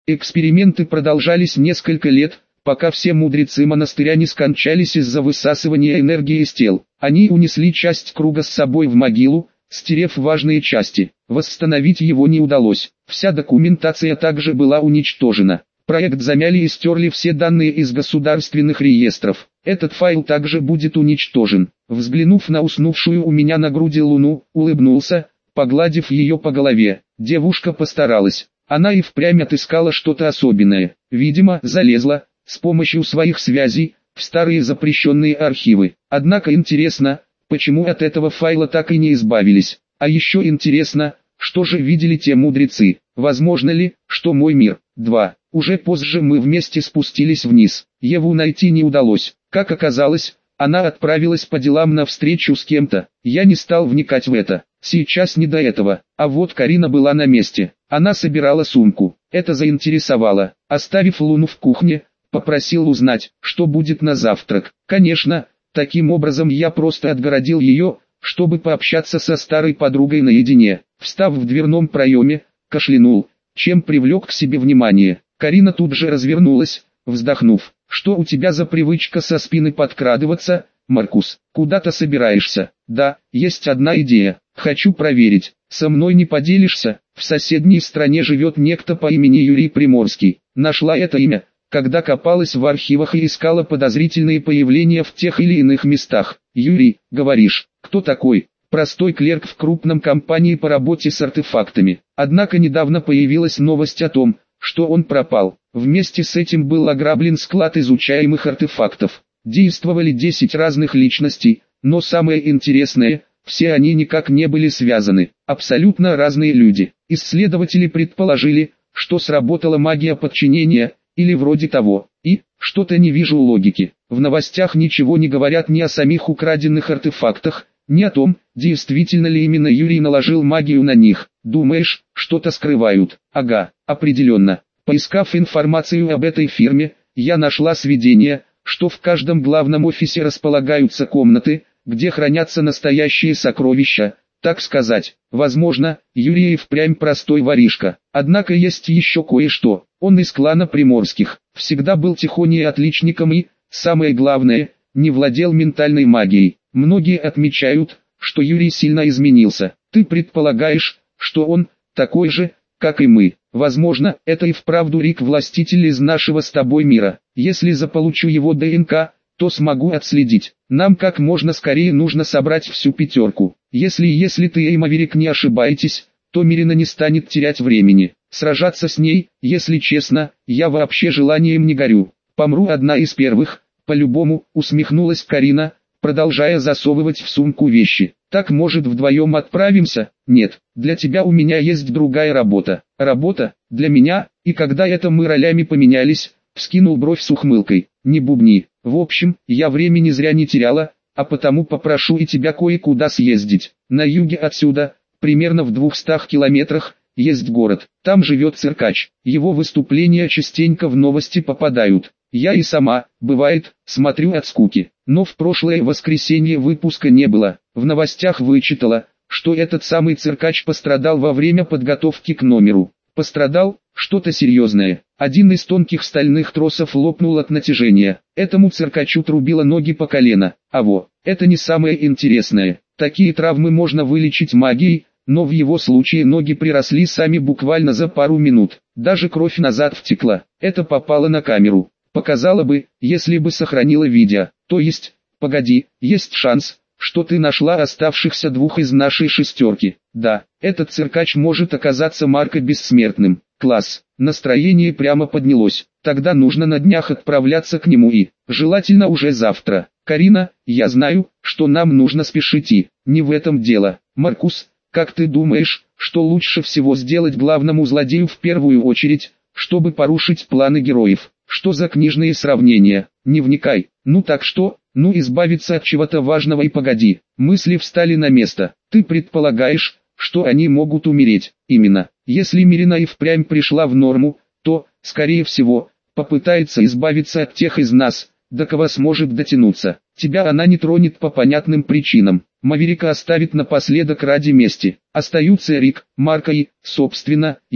Эксперименты продолжались несколько лет, пока все мудрецы монастыря не скончались из-за высасывания энергии из тел. Они унесли часть круга с собой в могилу, стерев важные части. Восстановить его не удалось. Вся документация также была уничтожена. Проект замяли и стерли все данные из государственных реестров. Этот файл также будет уничтожен. Взглянув на уснувшую у меня на груди луну, улыбнулся, погладив ее по голове. Девушка постаралась. Она и впрямь отыскала что-то особенное. Видимо, залезла, с помощью своих связей, в старые запрещенные архивы. Однако интересно, почему от этого файла так и не избавились. А еще интересно, что же видели те мудрецы. Возможно ли, что мой мир? 2. Уже позже мы вместе спустились вниз. Еву найти не удалось. Как оказалось, она отправилась по делам на встречу с кем-то. Я не стал вникать в это. Сейчас не до этого. А вот Карина была на месте. Она собирала сумку. Это заинтересовало. Оставив Луну в кухне, попросил узнать, что будет на завтрак. Конечно, таким образом я просто отгородил ее, чтобы пообщаться со старой подругой наедине. Встав в дверном проеме, кашлянул, чем привлек к себе внимание. Карина тут же развернулась, вздохнув. «Что у тебя за привычка со спины подкрадываться, Маркус? Куда-то собираешься?» «Да, есть одна идея. Хочу проверить. Со мной не поделишься?» В соседней стране живет некто по имени Юрий Приморский. Нашла это имя, когда копалась в архивах и искала подозрительные появления в тех или иных местах. «Юрий, говоришь, кто такой?» «Простой клерк в крупном компании по работе с артефактами. Однако недавно появилась новость о том, что он пропал. Вместе с этим был ограблен склад изучаемых артефактов. Действовали 10 разных личностей, но самое интересное, все они никак не были связаны. Абсолютно разные люди. Исследователи предположили, что сработала магия подчинения, или вроде того. И, что-то не вижу логики. В новостях ничего не говорят ни о самих украденных артефактах, ни о том, действительно ли именно Юрий наложил магию на них. Думаешь, что-то скрывают? Ага, определенно. Поискав информацию об этой фирме, я нашла сведения, что в каждом главном офисе располагаются комнаты, где хранятся настоящие сокровища, так сказать. Возможно, Юрий и впрямь простой воришка. Однако есть еще кое-что. Он из клана Приморских, всегда был тихоней отличником и, самое главное, не владел ментальной магией. Многие отмечают, что Юрий сильно изменился. Ты предполагаешь, что он такой же, как и мы. Возможно, это и вправду Рик-властитель из нашего с тобой мира. Если заполучу его ДНК, то смогу отследить. Нам как можно скорее нужно собрать всю пятерку. Если ты и Маверик не ошибаетесь, то Мирина не станет терять времени. Сражаться с ней, если честно, я вообще желанием не горю. Помру одна из первых, по-любому, усмехнулась Карина, продолжая засовывать в сумку вещи. Так, может, вдвоем отправимся? Нет, для тебя у меня есть другая работа. Работа? Для меня? И когда это мы ролями поменялись? Вскинул бровь с ухмылкой. Не бубни. В общем, я времени зря не теряла, а потому попрошу и тебя кое-куда съездить. На юге отсюда, примерно в 200 километрах, есть город. Там живет циркач. Его выступления частенько в новости попадают. Я и сама, бывает, смотрю от скуки. Но в прошлое воскресенье выпуска не было. В новостях вычитала, что этот самый циркач пострадал во время подготовки к номеру. Пострадал? Что-то серьезное. Один из тонких стальных тросов лопнул от натяжения. Этому циркачу трубило ноги по колено. Это не самое интересное. Такие травмы можно вылечить магией, но в его случае ноги приросли сами буквально за пару минут. Даже кровь назад втекла. Это попало на камеру. Показала бы, если бы сохранила видео. То есть, погоди, есть шанс, что ты нашла оставшихся двух из нашей шестерки. Да, этот циркач может оказаться Марко Бессмертным. Класс, настроение прямо поднялось. Тогда нужно на днях отправляться к нему и, желательно уже завтра. Карина, я знаю, что нам нужно спешить и, не в этом дело. Маркус, как ты думаешь, что лучше всего сделать главному злодею в первую очередь, чтобы порушить планы героев? Что за книжные сравнения? Не вникай. Ну так что? Ну избавиться от чего-то важного и погоди. Мысли встали на место. Ты предполагаешь, что они могут умереть. Именно. Если Мирина и впрямь пришла в норму, то, скорее всего, попытается избавиться от тех из нас, до кого сможет дотянуться. Тебя она не тронет по понятным причинам. Маверика оставит напоследок ради мести. Остаются Рик, Марко и, собственно, я.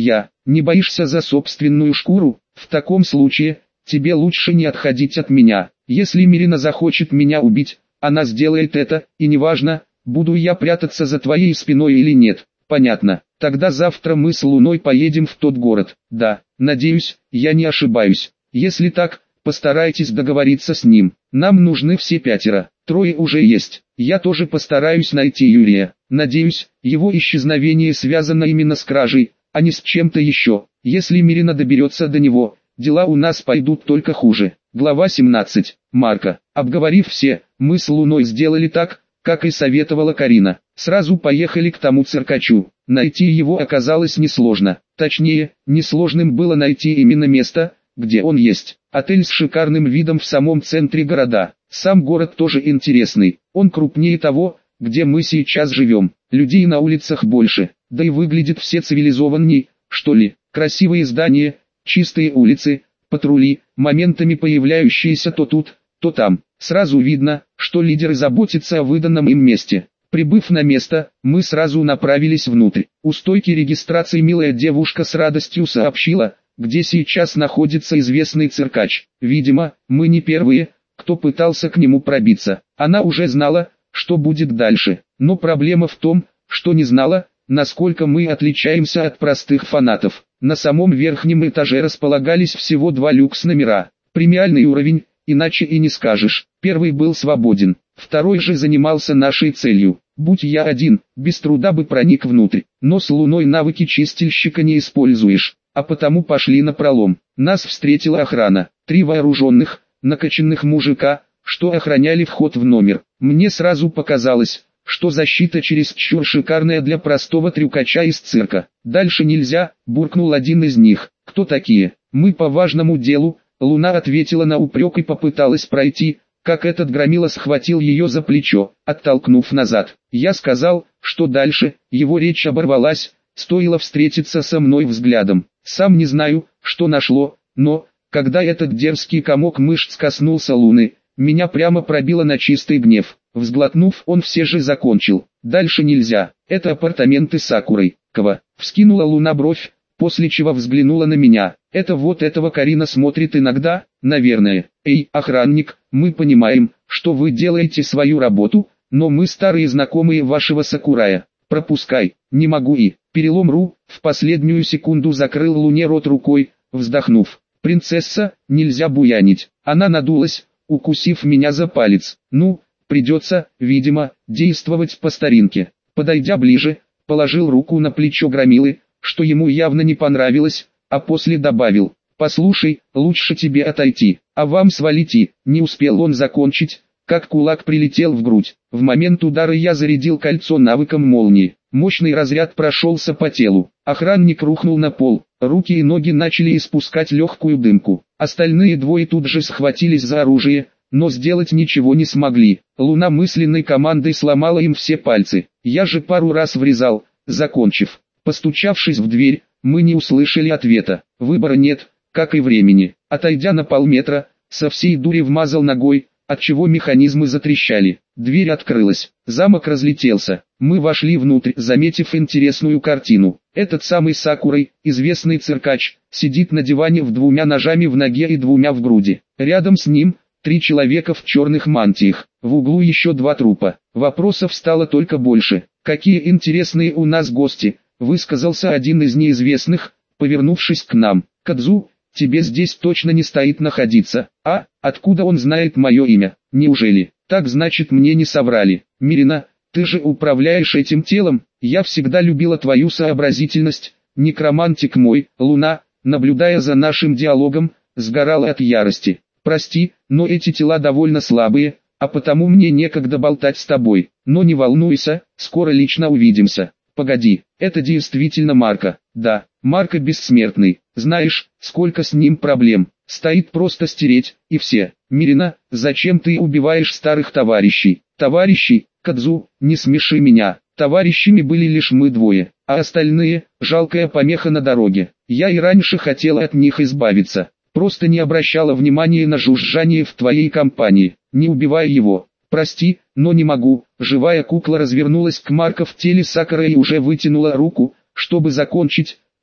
Не боишься за собственную шкуру? В таком случае, тебе лучше не отходить от меня. Если Мирина захочет меня убить, она сделает это, и неважно, буду я прятаться за твоей спиной или нет. Понятно. Тогда завтра мы с Луной поедем в тот город. Да, надеюсь, я не ошибаюсь. Если так, постарайтесь договориться с ним. Нам нужны все 5. 3 уже есть. Я тоже постараюсь найти Юрия. Надеюсь, его исчезновение связано именно с кражей, а не с чем-то еще. Если Мирина доберется до него, дела у нас пойдут только хуже. Глава 17. Марка. Обговорив все, мы с Луной сделали так, как и советовала Карина. Сразу поехали к тому циркачу. Найти его оказалось несложно. Точнее, несложным было найти именно место, где он есть. Отель с шикарным видом в самом центре города. Сам город тоже интересный. Он крупнее того, где мы сейчас живем. Людей на улицах больше. Да и выглядит все цивилизованней, что ли. Красивые здания, чистые улицы, патрули, моментами появляющиеся то тут, то там. Сразу видно, что лидеры заботятся о выданном им месте. Прибыв на место, мы сразу направились внутрь. У стойки регистрации милая девушка с радостью сообщила, где сейчас находится известный циркач. Видимо, мы не первые, кто пытался к нему пробиться. Она уже знала, что будет дальше. Но проблема в том, что не знала, насколько мы отличаемся от простых фанатов. На самом верхнем этаже располагались всего 2 люкс-номера. Премиальный уровень, иначе и не скажешь. Первый был свободен, второй же занимался нашей целью. Будь я один, без труда бы проник внутрь. Но с Луной навыки чистильщика не используешь, а потому пошли напролом. Нас встретила охрана. 3 вооруженных, накачанных мужика, что охраняли вход в номер. Мне сразу показалось, что защита чересчур шикарная для простого трюкача из цирка. Дальше нельзя, буркнул один из них. Кто такие? Мы по важному делу. Луна ответила на упрек и попыталась пройти, как этот громила схватил ее за плечо, оттолкнув назад. Я сказал, что дальше, его речь оборвалась, стоило встретиться со мной взглядом. Сам не знаю, что нашло, но, когда этот дерзкий комок мышц коснулся Луны, меня прямо пробило на чистый гнев. Взглотнув, он все же закончил. Дальше нельзя, это апартаменты Сакурой. Кого? Вскинула Луна бровь, после чего взглянула на меня. Это вот этого Карина смотрит иногда, наверное. Эй, охранник, мы понимаем, что вы делаете свою работу, но мы старые знакомые вашего Сакурая. Пропускай, не могу и. Перелом в последнюю секунду закрыл Луне рот рукой, вздохнув. Принцесса, нельзя буянить. Она надулась, укусив меня за палец. Ну, придется, видимо, действовать по старинке. Подойдя ближе, положил руку на плечо громилы, что ему явно не понравилось, а после добавил: «Послушай, лучше тебе отойти, а вам свалить и...» Не успел он закончить, как кулак прилетел в грудь. В момент удара я зарядил кольцо навыком молнии. Мощный разряд прошелся по телу. Охранник рухнул на пол, руки и ноги начали испускать легкую дымку. Остальные 2 тут же схватились за оружие, но сделать ничего не смогли. Луна мысленной командой сломала им все пальцы. Я же пару раз врезал, закончив. Постучавшись в дверь, мы не услышали ответа. Выбора нет, как и времени. Отойдя на полметра, со всей дури вмазал ногой, отчего механизмы затрещали. Дверь открылась, замок разлетелся. Мы вошли внутрь, заметив интересную картину. Этот самый Сакурой, известный циркач, сидит на диване с 2 ножами в ноге и 2 в груди. Рядом с ним 3 человека в черных мантиях. В углу еще 2 трупа. Вопросов стало только больше. Какие интересные у нас гости, высказался один из неизвестных, повернувшись к нам. Кадзу, тебе здесь точно не стоит находиться. А, откуда он знает мое имя? Неужели? Так значит, мне не соврали. Мирина, ты же управляешь этим телом. Я всегда любила твою сообразительность. Некромантик мой. Луна, наблюдая за нашим диалогом, сгорала от ярости. Прости, но эти тела довольно слабые, а потому мне некогда болтать с тобой. Но не волнуйся, скоро лично увидимся. Погоди, это действительно Марко. Да, Марко бессмертный. Знаешь, сколько с ним проблем. Стоит просто стереть, и все. Мирина, зачем ты убиваешь старых товарищей? Товарищей, Кадзу, не смеши меня. Товарищами были лишь мы 2, а остальные – жалкая помеха на дороге. Я и раньше хотела от них избавиться. Просто не обращала внимания на жужжание в твоей компании. Не убивай его. Прости, но не могу. Живая кукла развернулась к Марко в теле Сакура и уже вытянула руку, чтобы закончить,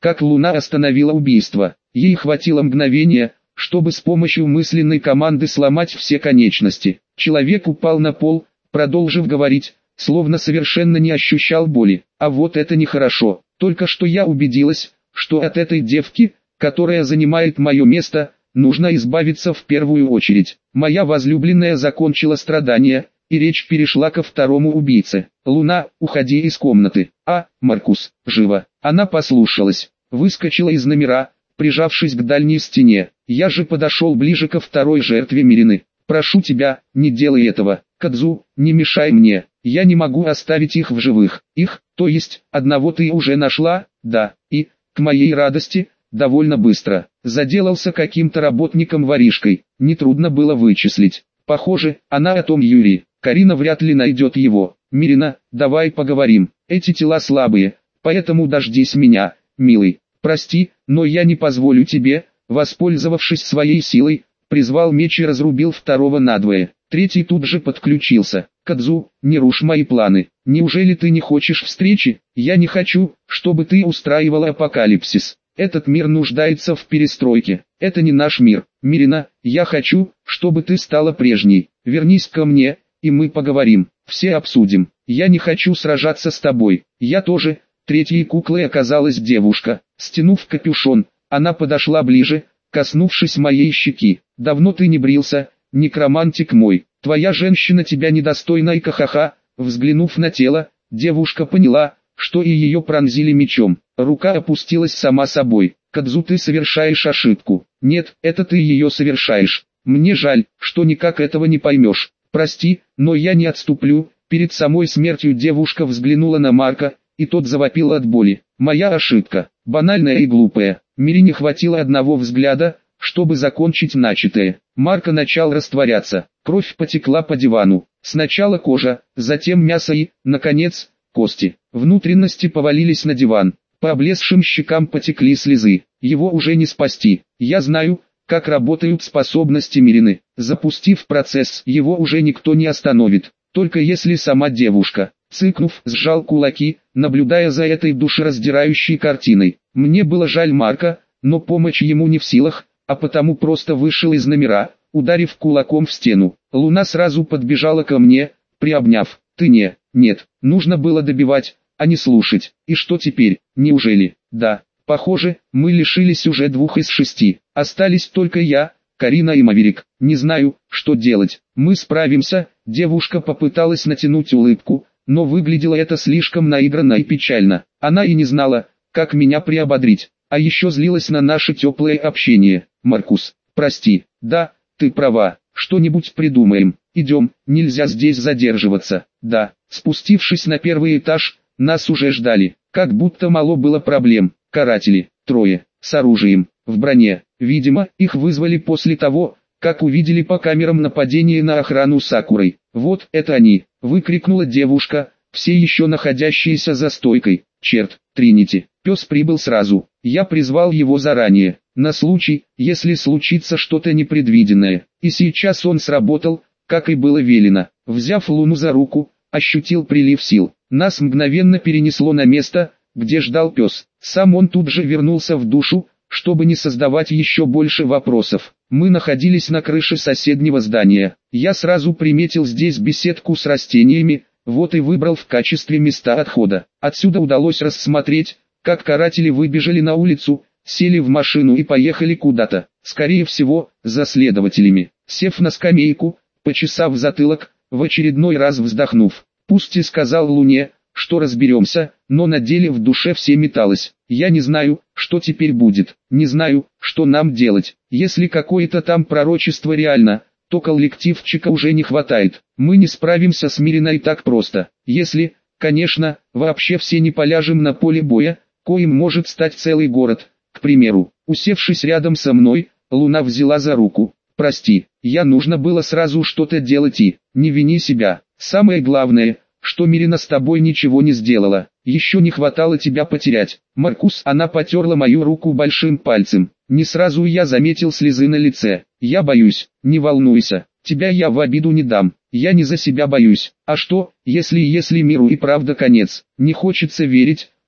как Луна остановила убийство. Ей хватило мгновения, чтобы с помощью мысленной команды сломать все конечности. Человек упал на пол, продолжив говорить, словно совершенно не ощущал боли. А вот это нехорошо. Только что я убедилась, что от этой девки, которая занимает мое место, нужно избавиться в первую очередь. Моя возлюбленная закончила страдания, и речь перешла ко второму убийце. Луна, уходи из комнаты. Маркус, живо. Она послушалась, выскочила из номера, прижавшись к дальней стене. Я же подошел ближе ко второй жертве Мирины. Прошу тебя, не делай этого. Кадзу, не мешай мне. Я не могу оставить их в живых. Их, то есть, одного ты уже нашла? Да, и, к моей радости, довольно быстро. Заделался каким-то работником-воришкой. Нетрудно было вычислить. Похоже, она о том Юрии. Карина вряд ли найдет его. Мирина, давай поговорим. Эти тела слабые, поэтому дождись меня, милый. Прости, но я не позволю тебе, воспользовавшись своей силой, призвал меч и разрубил второго надвое. Третий тут же подключился. Кадзу, не рушь мои планы. Неужели ты не хочешь встречи? Я не хочу, чтобы ты устраивала апокалипсис. Этот мир нуждается в перестройке. Это не наш мир. Мирина, я хочу, чтобы ты стала прежней. Вернись ко мне, и мы поговорим. Все обсудим. Я не хочу сражаться с тобой. Я тоже. Третьей куклой оказалась девушка. Стянув капюшон, она подошла ближе, коснувшись моей щеки. Давно ты не брился, некромантик мой. Твоя женщина тебя недостойна и ха-ха-ха. Взглянув на тело, девушка поняла, что и ее пронзили мечом. Рука опустилась сама собой. Кадзу, ты совершаешь ошибку. Нет, это ты ее совершаешь. Мне жаль, что никак этого не поймешь. Прости, но я не отступлю. Перед самой смертью девушка взглянула на Марка, и тот завопил от боли. Моя ошибка, банальная и глупая. Мирине хватило одного взгляда, чтобы закончить начатое. Марко начал растворяться. Кровь потекла по дивану. Сначала кожа, затем мясо и, наконец, кости. Внутренности повалились на диван. По облезшим щекам потекли слезы. Его уже не спасти. Я знаю, как работают способности Мирины. Запустив процесс, его уже никто не остановит. Только если сама девушка, цыкнув, сжал кулаки, наблюдая за этой душераздирающей картиной. Мне было жаль Марка, но помочь ему не в силах, а потому просто вышел из номера, ударив кулаком в стену. Луна сразу подбежала ко мне, приобняв. Нет, нужно было добивать, а не слушать. И что теперь, неужели? Да, похоже, мы лишились уже 2 из 6. Остались только я, Карина и Маверик. Не знаю, что делать. Мы справимся. Девушка попыталась натянуть улыбку, но выглядело это слишком наигранно и печально. Она и не знала, как меня приободрить. А еще злилась на наше теплое общение. Маркус, прости. Да, ты права. Что-нибудь придумаем. Идем, нельзя здесь задерживаться. Да, спустившись на первый этаж, нас уже ждали. Как будто мало было проблем. Каратели, 3, с оружием, в броне. Видимо, их вызвали после того, как увидели по камерам нападение на охрану Сакурой. Вот это они, выкрикнула девушка, все еще находящиеся за стойкой. Черт, Тринити. Пес прибыл сразу. Я призвал его заранее, на случай, если случится что-то непредвиденное. И сейчас он сработал, как и было велено. Взяв Луну за руку, ощутил прилив сил. Нас мгновенно перенесло на место, где ждал пес. Сам он тут же вернулся в душу, чтобы не создавать еще больше вопросов. Мы находились на крыше соседнего здания. Я сразу приметил здесь беседку с растениями, вот и выбрал в качестве места отхода. Отсюда удалось рассмотреть, как каратели выбежали на улицу, сели в машину и поехали куда-то. Скорее всего, за следователями. Сев на скамейку, почесав затылок, в очередной раз вздохнув, пусть и сказал Луне, что разберемся, но на деле в душе все металось. Я не знаю, что теперь будет, не знаю, что нам делать. Если какое-то там пророчество реально, то коллективчика уже не хватает. Мы не справимся с Мириной так просто. Если, конечно, вообще все не поляжем на поле боя, коим может стать целый город. К примеру, усевшись рядом со мной, Луна взяла за руку. Прости, я нужно было сразу что-то делать и, не вини себя. Самое главное, что Мирина с тобой ничего не сделала. Еще не хватало тебя потерять. Маркус, она потерла мою руку большим пальцем. Не сразу я заметил слезы на лице. Я боюсь, не волнуйся, тебя я в обиду не дам. Я не за себя боюсь. А что, если миру и правда конец? Не хочется верить,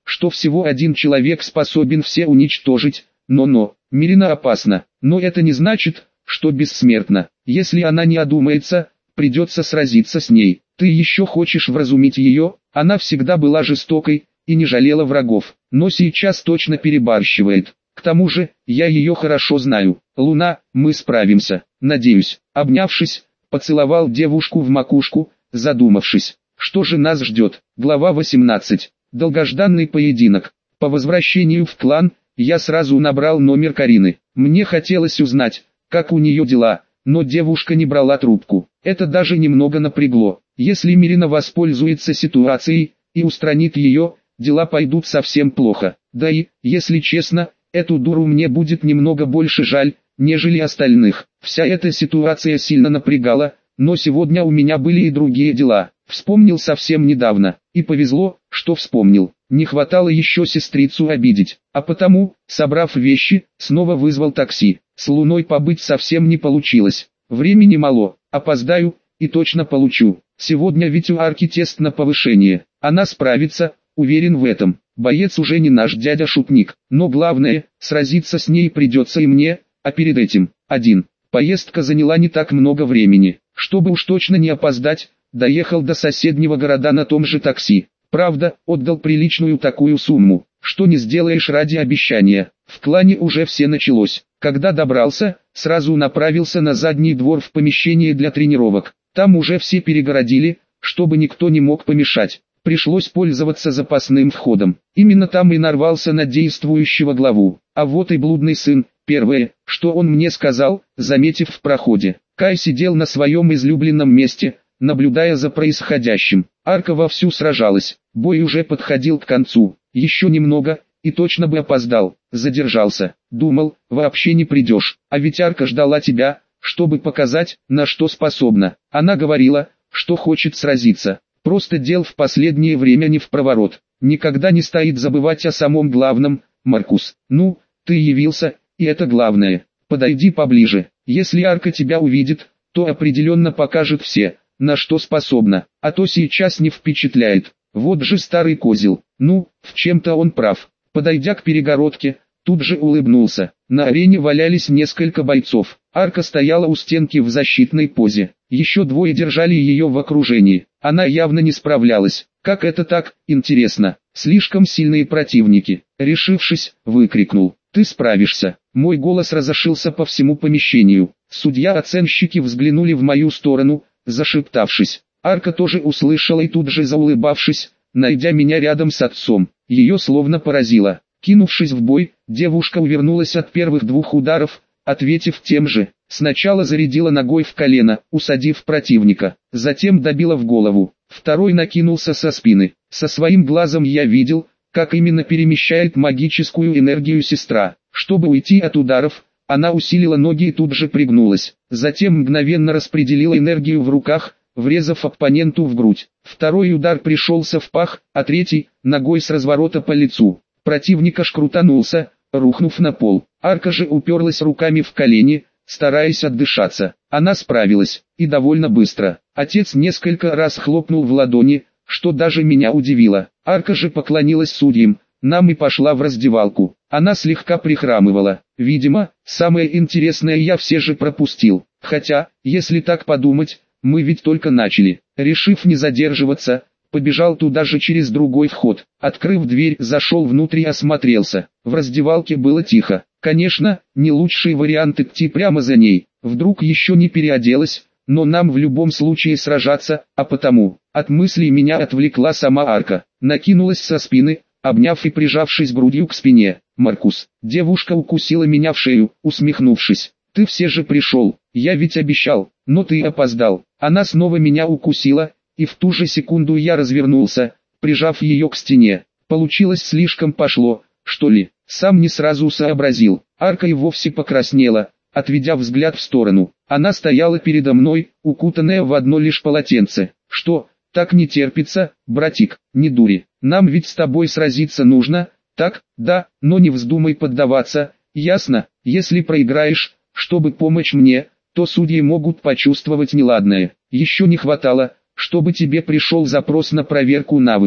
что всего один человек способен все уничтожить, но, Мирина опасна, но это не значит, что бессмертна. Если она не одумается, придется сразиться с ней. Ты еще хочешь вразумить ее? Она всегда была жестокой и не жалела врагов, но сейчас точно перебарщивает. К тому же, я ее хорошо знаю. Луна, мы справимся, надеюсь. Обнявшись, поцеловал девушку в макушку, задумавшись, что же нас ждет. Глава 18. Долгожданный поединок. По возвращению в клан, я сразу набрал номер Карины. Мне хотелось узнать, как у нее дела, но девушка не брала трубку. Это даже немного напрягло. Если Мирина воспользуется ситуацией и устранит ее, дела пойдут совсем плохо. Да и, если честно, эту дуру мне будет немного больше жаль, нежели остальных. Вся эта ситуация сильно напрягала, но сегодня у меня были и другие дела. Вспомнил совсем недавно, и повезло, что вспомнил. Не хватало еще сестрицу обидеть, а потому, собрав вещи, снова вызвал такси. С Луной побыть совсем не получилось. Времени мало, опоздаю, и точно получу. Сегодня ведь у Арки тест на повышение. Она справится, уверен в этом. Боец уже не наш дядя-шутник, но главное, сразиться с ней придется и мне, а перед этим, один. Поездка заняла не так много времени. Чтобы уж точно не опоздать, доехал до соседнего города на том же такси. Правда, отдал приличную такую сумму, что не сделаешь ради обещания. В клане уже все началось. Когда добрался, сразу направился на задний двор в помещение для тренировок. Там уже все перегородили, чтобы никто не мог помешать. Пришлось пользоваться запасным входом. Именно там и нарвался на действующего главу. А вот и блудный сын. Первое, что он мне сказал, заметив в проходе. Кай сидел на своем излюбленном месте, наблюдая за происходящим. Арка вовсю сражалась. Бой уже подходил к концу. Еще немного, и точно бы опоздал. Задержался. Думал, вообще не придешь. А ведь Арка ждала тебя, чтобы показать, на что способна. Она говорила, что хочет сразиться. Просто дел в последнее время не впроворот. Никогда не стоит забывать о самом главном, Маркус. Ну, ты явился, и это главное. Подойди поближе. Если Арка тебя увидит, то определенно покажет все, на что способна. А то сейчас не впечатляет. Вот же старый козел. Ну, в чем-то он прав. Подойдя к перегородке, тут же улыбнулся. На арене валялись несколько бойцов. Арка стояла у стенки в защитной позе. Еще двое держали ее в окружении. Она явно не справлялась. Как это так, интересно? Слишком сильные противники. Решившись, выкрикнул: «Ты справишься!» Мой голос разошелся по всему помещению. Судья-оценщики взглянули в мою сторону, зашептавшись. Арка тоже услышала и тут же заулыбавшись, найдя меня рядом с отцом. Ее словно поразило. Кинувшись в бой, девушка увернулась от первых двух ударов, ответив тем же. Сначала зарядила ногой в колено, усадив противника, затем добила в голову. Второй накинулся со спины. Со своим глазом я видел, как именно перемещает магическую энергию сестра. Чтобы уйти от ударов, она усилила ноги и тут же пригнулась. Затем мгновенно распределила энергию в руках, врезав оппоненту в грудь. Второй удар пришелся в пах, а третий – ногой с разворота по лицу. Противник аж крутанулся, рухнув на пол. Арка же уперлась руками в колени, стараясь отдышаться. Она справилась, и довольно быстро. Отец несколько раз хлопнул в ладони, что даже меня удивило. Арка же поклонилась судьям, нам и пошла в раздевалку. Она слегка прихрамывала. Видимо, самое интересное я все же пропустил. Хотя, если так подумать, мы ведь только начали. Решив не задерживаться, побежал туда же через другой вход. Открыв дверь, зашел внутрь и осмотрелся. В раздевалке было тихо. Конечно, не лучший вариант идти прямо за ней. Вдруг еще не переоделась, но нам в любом случае сражаться, а потому, от мыслей меня отвлекла сама Арка. Накинулась со спины, обняв и прижавшись грудью к спине. «Маркус». Девушка укусила меня в шею, усмехнувшись. «Ты все же пришел, я ведь обещал, но ты опоздал». Она снова меня укусила, и в ту же секунду я развернулся, прижав ее к стене. Получилось слишком пошло, что ли? Сам не сразу сообразил. Арка и вовсе покраснела, отведя взгляд в сторону. Она стояла передо мной, укутанная в одно лишь полотенце. «Что, так не терпится, братик, не дури, нам ведь с тобой сразиться нужно, так, да, но не вздумай поддаваться, ясно? Если проиграешь, чтобы помочь мне, то судьи могут почувствовать неладное. Еще не хватало, чтобы тебе пришел запрос на проверку навыков.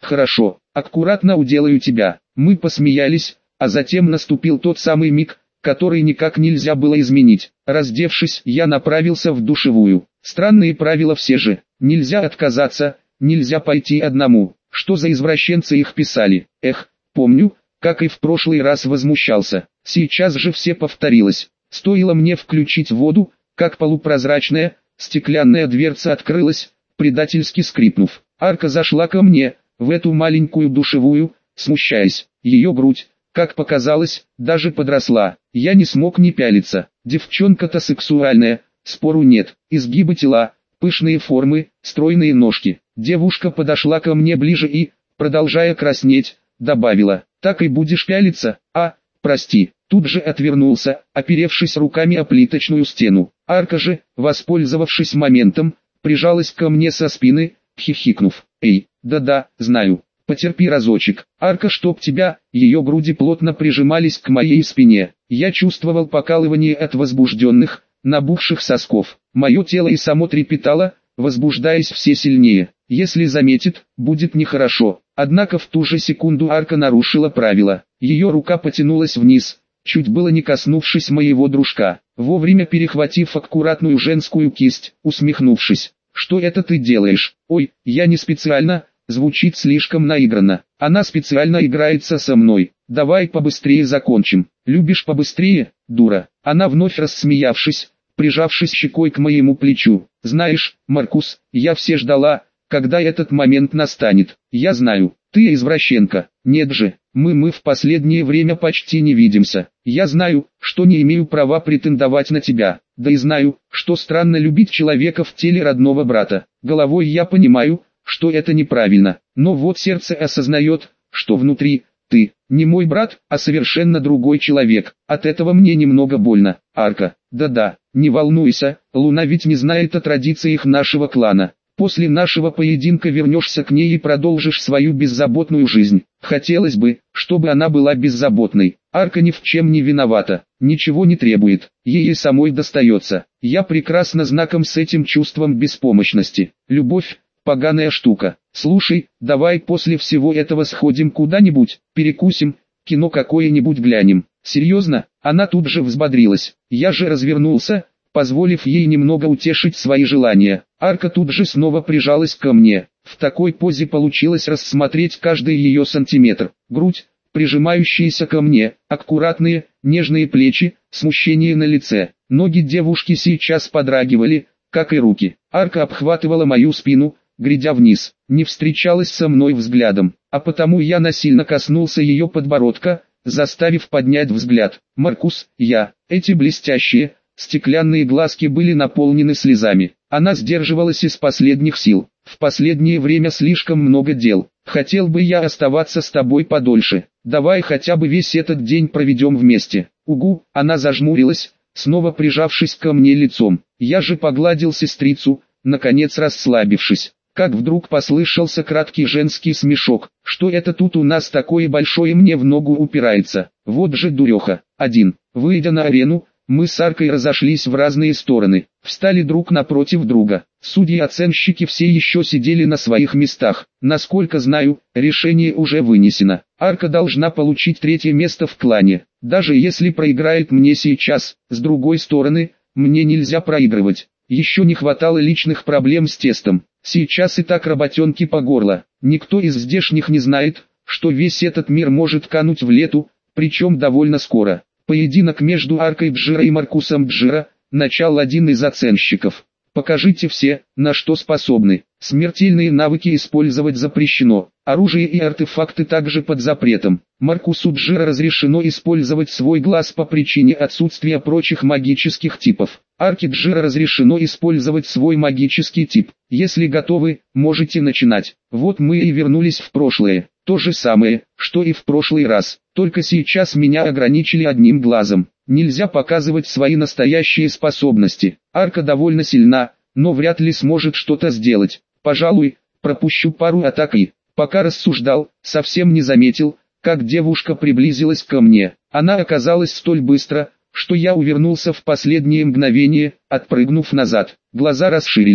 Хорошо, аккуратно уделаю тебя. Мы посмеялись, а затем наступил тот самый миг, который никак нельзя было изменить. Раздевшись, я направился в душевую. Странные правила все же. Нельзя отказаться, нельзя пойти одному. Что за извращенцы их писали? Эх, помню, как и в прошлый раз возмущался. Сейчас же все повторилось. Стоило мне включить воду, как полупрозрачная, стеклянная дверца открылась, предательски скрипнув. Арка зашла ко мне, в эту маленькую душевую, смущаясь. Ее грудь, как показалось, даже подросла. Я не смог не пялиться. Девчонка-то сексуальная, спору нет. Изгибы тела, пышные формы, стройные ножки. Девушка подошла ко мне ближе и, продолжая краснеть, добавила: «Так и будешь пялиться, а, прости». Тут же отвернулся, оперевшись руками о плиточную стену. Арка же, воспользовавшись моментом, прижалась ко мне со спины, хихикнув. «Эй, да-да, знаю. Потерпи разочек». Арка, чтоб тебя, ее груди плотно прижимались к моей спине. Я чувствовал покалывание от возбужденных, набухших сосков. Мое тело и само трепетало, возбуждаясь все сильнее. Если заметит, будет нехорошо. Однако в ту же секунду Арка нарушила правила. Ее рука потянулась вниз, чуть было не коснувшись моего дружка, вовремя перехватив аккуратную женскую кисть, усмехнувшись. «Что это ты делаешь?» «Ой, я не специально», звучит слишком наигранно. «Она специально играется со мной. Давай побыстрее закончим». «Любишь побыстрее, дура?» Она вновь рассмеявшись, прижавшись щекой к моему плечу. «Знаешь, Маркус, я все ждала, когда этот момент настанет. Я знаю, ты извращенка». «Нет же, мы в последнее время почти не видимся. Я знаю, что не имею права претендовать на тебя. Да и знаю, что странно любить человека в теле родного брата. Головой я понимаю, что это неправильно, но вот сердце осознает, что внутри ты не мой брат, а совершенно другой человек. От этого мне немного больно». Арка: «Да-да, не волнуйся, Луна ведь не знает о традициях нашего клана. После нашего поединка вернешься к ней и продолжишь свою беззаботную жизнь. Хотелось бы, чтобы она была беззаботной. Арка ни в чем не виновата, ничего не требует, ей самой достается. Я прекрасно знаком с этим чувством беспомощности. Любовь – поганая штука. Слушай, давай после всего этого сходим куда-нибудь, перекусим, кино какое-нибудь глянем». «Серьезно?» Она тут же взбодрилась. Я же развернулся, позволив ей немного утешить свои желания. Арка тут же снова прижалась ко мне. В такой позе получилось рассмотреть каждый ее сантиметр. Грудь, прижимающаяся ко мне, аккуратные, нежные плечи, смущение на лице. Ноги девушки сейчас подрагивали, как и руки. Арка обхватывала мою спину, глядя вниз, не встречалась со мной взглядом, а потому я насильно коснулся ее подбородка, заставив поднять взгляд. «Маркус, эти блестящие, стеклянные глазки были наполнены слезами. Она сдерживалась из последних сил. В последнее время слишком много дел. Хотел бы я оставаться с тобой подольше. Давай хотя бы весь этот день проведем вместе». «Угу». Она зажмурилась, снова прижавшись ко мне лицом. Я же погладил сестрицу, наконец расслабившись. Как вдруг послышался краткий женский смешок. «Что это тут у нас такое большое, мне в ногу упирается? Вот же дуреха». Выйдя на арену, мы с Аркой разошлись в разные стороны, встали друг напротив друга. Судьи и оценщики все еще сидели на своих местах. Насколько знаю, решение уже вынесено. Арка должна получить 3-е место в клане. Даже если проиграет мне сейчас, с другой стороны, мне нельзя проигрывать. Еще не хватало личных проблем с тестом. Сейчас и так работенки по горло. Никто из здешних не знает, что весь этот мир может кануть в лету, причем довольно скоро. Поединок между Аркой Джира и Маркусом Джира, начал один из оценщиков. «Покажите все, на что способны. Смертельные навыки использовать запрещено. Оружие и артефакты также под запретом. Маркусу Джира разрешено использовать свой глаз по причине отсутствия прочих магических типов. Арке Джира разрешено использовать свой магический тип. Если готовы, можете начинать». Вот мы и вернулись в прошлое. То же самое, что и в прошлый раз. Только сейчас меня ограничили одним глазом. Нельзя показывать свои настоящие способности. Арка довольно сильна, но вряд ли сможет что-то сделать. Пожалуй, пропущу пару атак и, пока рассуждал, совсем не заметил, как девушка приблизилась ко мне. Она оказалась столь быстро, что я увернулся в последнее мгновение, отпрыгнув назад. Глаза расширились.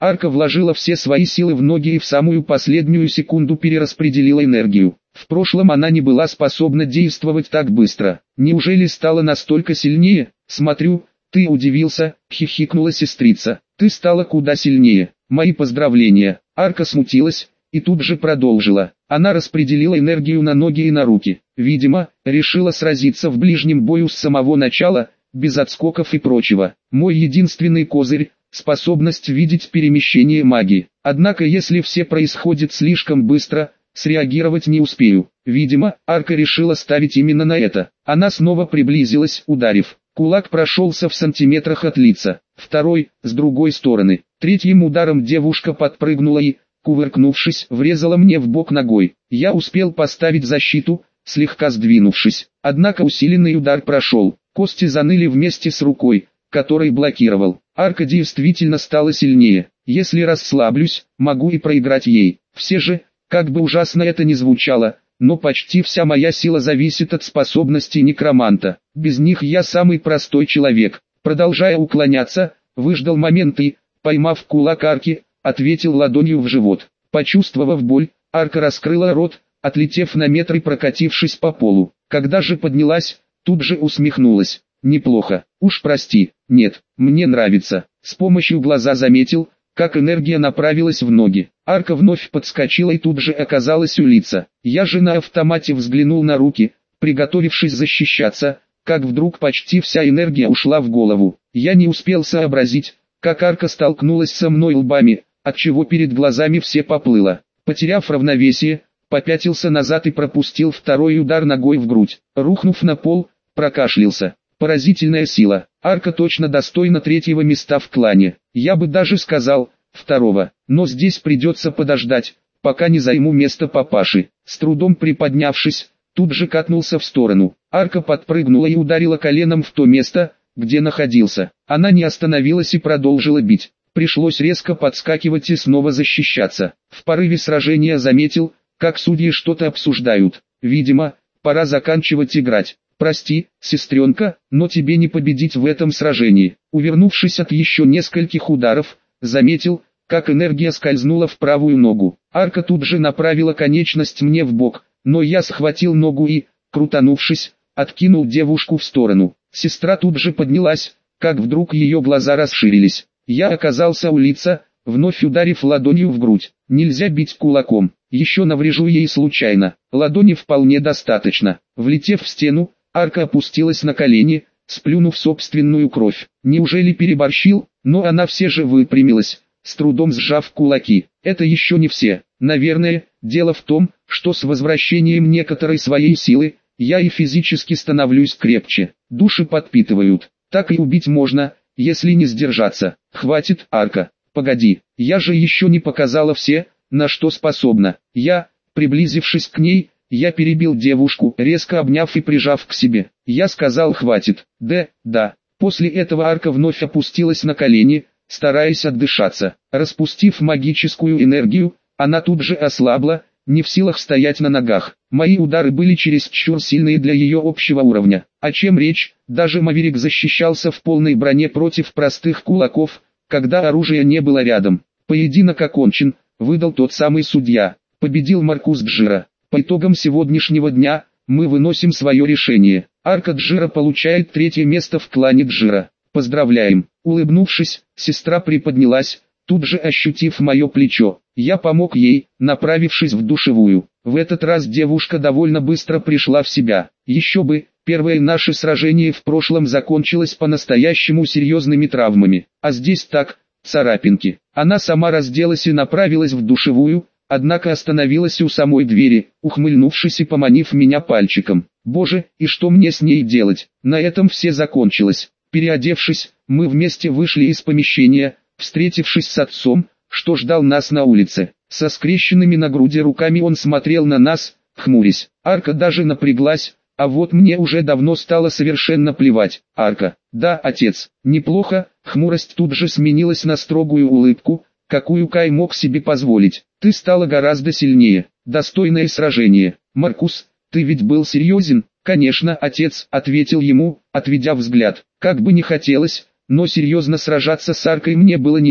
Арка вложила все свои силы в ноги и в самую последнюю секунду перераспределила энергию. В прошлом она не была способна действовать так быстро. Неужели стала настолько сильнее? Смотрю, ты удивился, хихикнула сестрица. Ты стала куда сильнее. Мои поздравления. Арка смутилась и тут же продолжила. Она распределила энергию на ноги и на руки. Видимо, решила сразиться в ближнем бою с самого начала, без отскоков и прочего. Мой единственный козырь – способность видеть перемещение магии. Однако если все происходит слишком быстро, среагировать не успею. Видимо, Арка решила ставить именно на это. Она снова приблизилась, ударив. Кулак прошелся в сантиметрах от лица. Второй, с другой стороны. Третьим ударом девушка подпрыгнула и, кувыркнувшись, врезала мне в бок ногой. Я успел поставить защиту, слегка сдвинувшись. Однако усиленный удар прошел. Кости заныли вместе с рукой, который блокировал. Арка действительно стала сильнее. Если расслаблюсь, могу и проиграть ей. Все же, как бы ужасно это ни звучало, но почти вся моя сила зависит от способностей некроманта. Без них я самый простой человек. Продолжая уклоняться, выждал момент и, поймав кулак Арки, ответил ладонью в живот. Почувствовав боль, Арка раскрыла рот, отлетев на метр и прокатившись по полу. Когда же поднялась, тут же усмехнулась. Неплохо, уж прости, нет, мне нравится. С помощью глаза заметил, как энергия направилась в ноги. Арка вновь подскочила и тут же оказалась у лица. Я же на автомате взглянул на руки, приготовившись защищаться, как вдруг почти вся энергия ушла в голову. Я не успел сообразить, как Арка столкнулась со мной лбами, отчего перед глазами все поплыло. Потеряв равновесие, попятился назад и пропустил второй удар ногой в грудь. Рухнув на пол, прокашлялся. Поразительная сила. Арка точно достойна третьего места в клане. Я бы даже сказал, второго. Но здесь придется подождать, пока не займу место папаши. С трудом приподнявшись, тут же катнулся в сторону. Арка подпрыгнула и ударила коленом в то место, где находился. Она не остановилась и продолжила бить. Пришлось резко подскакивать и снова защищаться. В порыве сражения заметил, как судьи что-то обсуждают. Видимо, пора заканчивать играть. «Прости, сестренка, но тебе не победить в этом сражении». Увернувшись от еще нескольких ударов, заметил, как энергия скользнула в правую ногу. Арка тут же направила конечность мне в бок, но я схватил ногу и, крутанувшись, откинул девушку в сторону. Сестра тут же поднялась, как вдруг ее глаза расширились. Я оказался у лица, вновь ударив ладонью в грудь. Нельзя бить кулаком, еще наврежу ей случайно. Ладони вполне достаточно. Влетев в стену, Арка опустилась на колени, сплюнув собственную кровь. Неужели переборщил? Но она все же выпрямилась, с трудом сжав кулаки. Это еще не все. Наверное, дело в том, что с возвращением некоторой своей силы, я и физически становлюсь крепче. Души подпитывают. Так и убить можно, если не сдержаться. Хватит, Арка. Погоди, я же еще не показала все, на что способна. Приблизившись к ней, я перебил девушку, резко обняв и прижав к себе. Я сказал хватит. Да. После этого Арка вновь опустилась на колени, стараясь отдышаться. Распустив магическую энергию, она тут же ослабла, не в силах стоять на ногах. Мои удары были чересчур сильные для ее общего уровня. О чем речь? Даже Маверик защищался в полной броне против простых кулаков, когда оружия не было рядом. Поединок окончен, выдал тот самый судья. Победил Маркус Джира. По итогам сегодняшнего дня, мы выносим свое решение. Арка Джира получает третье место в клане Джира. Поздравляем. Улыбнувшись, сестра приподнялась, тут же ощутив мое плечо. Я помог ей, направившись в душевую. В этот раз девушка довольно быстро пришла в себя. Еще бы, первое наше сражение в прошлом закончилось по-настоящему серьезными травмами. А здесь так, царапинки. Она сама разделась и направилась в душевую, однако остановилась у самой двери, ухмыльнувшись и поманив меня пальчиком. Боже, и что мне с ней делать? На этом все закончилось. Переодевшись, мы вместе вышли из помещения, встретившись с отцом, что ждал нас на улице. Со скрещенными на груди руками он смотрел на нас, хмурясь. Арка даже напряглась, а вот мне уже давно стало совершенно плевать. Арка, да, отец, неплохо. Хмурость тут же сменилась на строгую улыбку, какую Кай мог себе позволить. Ты стала гораздо сильнее. Достойное сражение. Маркус, ты ведь был серьезен? Конечно, отец, ответил ему, отведя взгляд. Как бы не хотелось, но серьезно сражаться с Аркой мне было нельзя.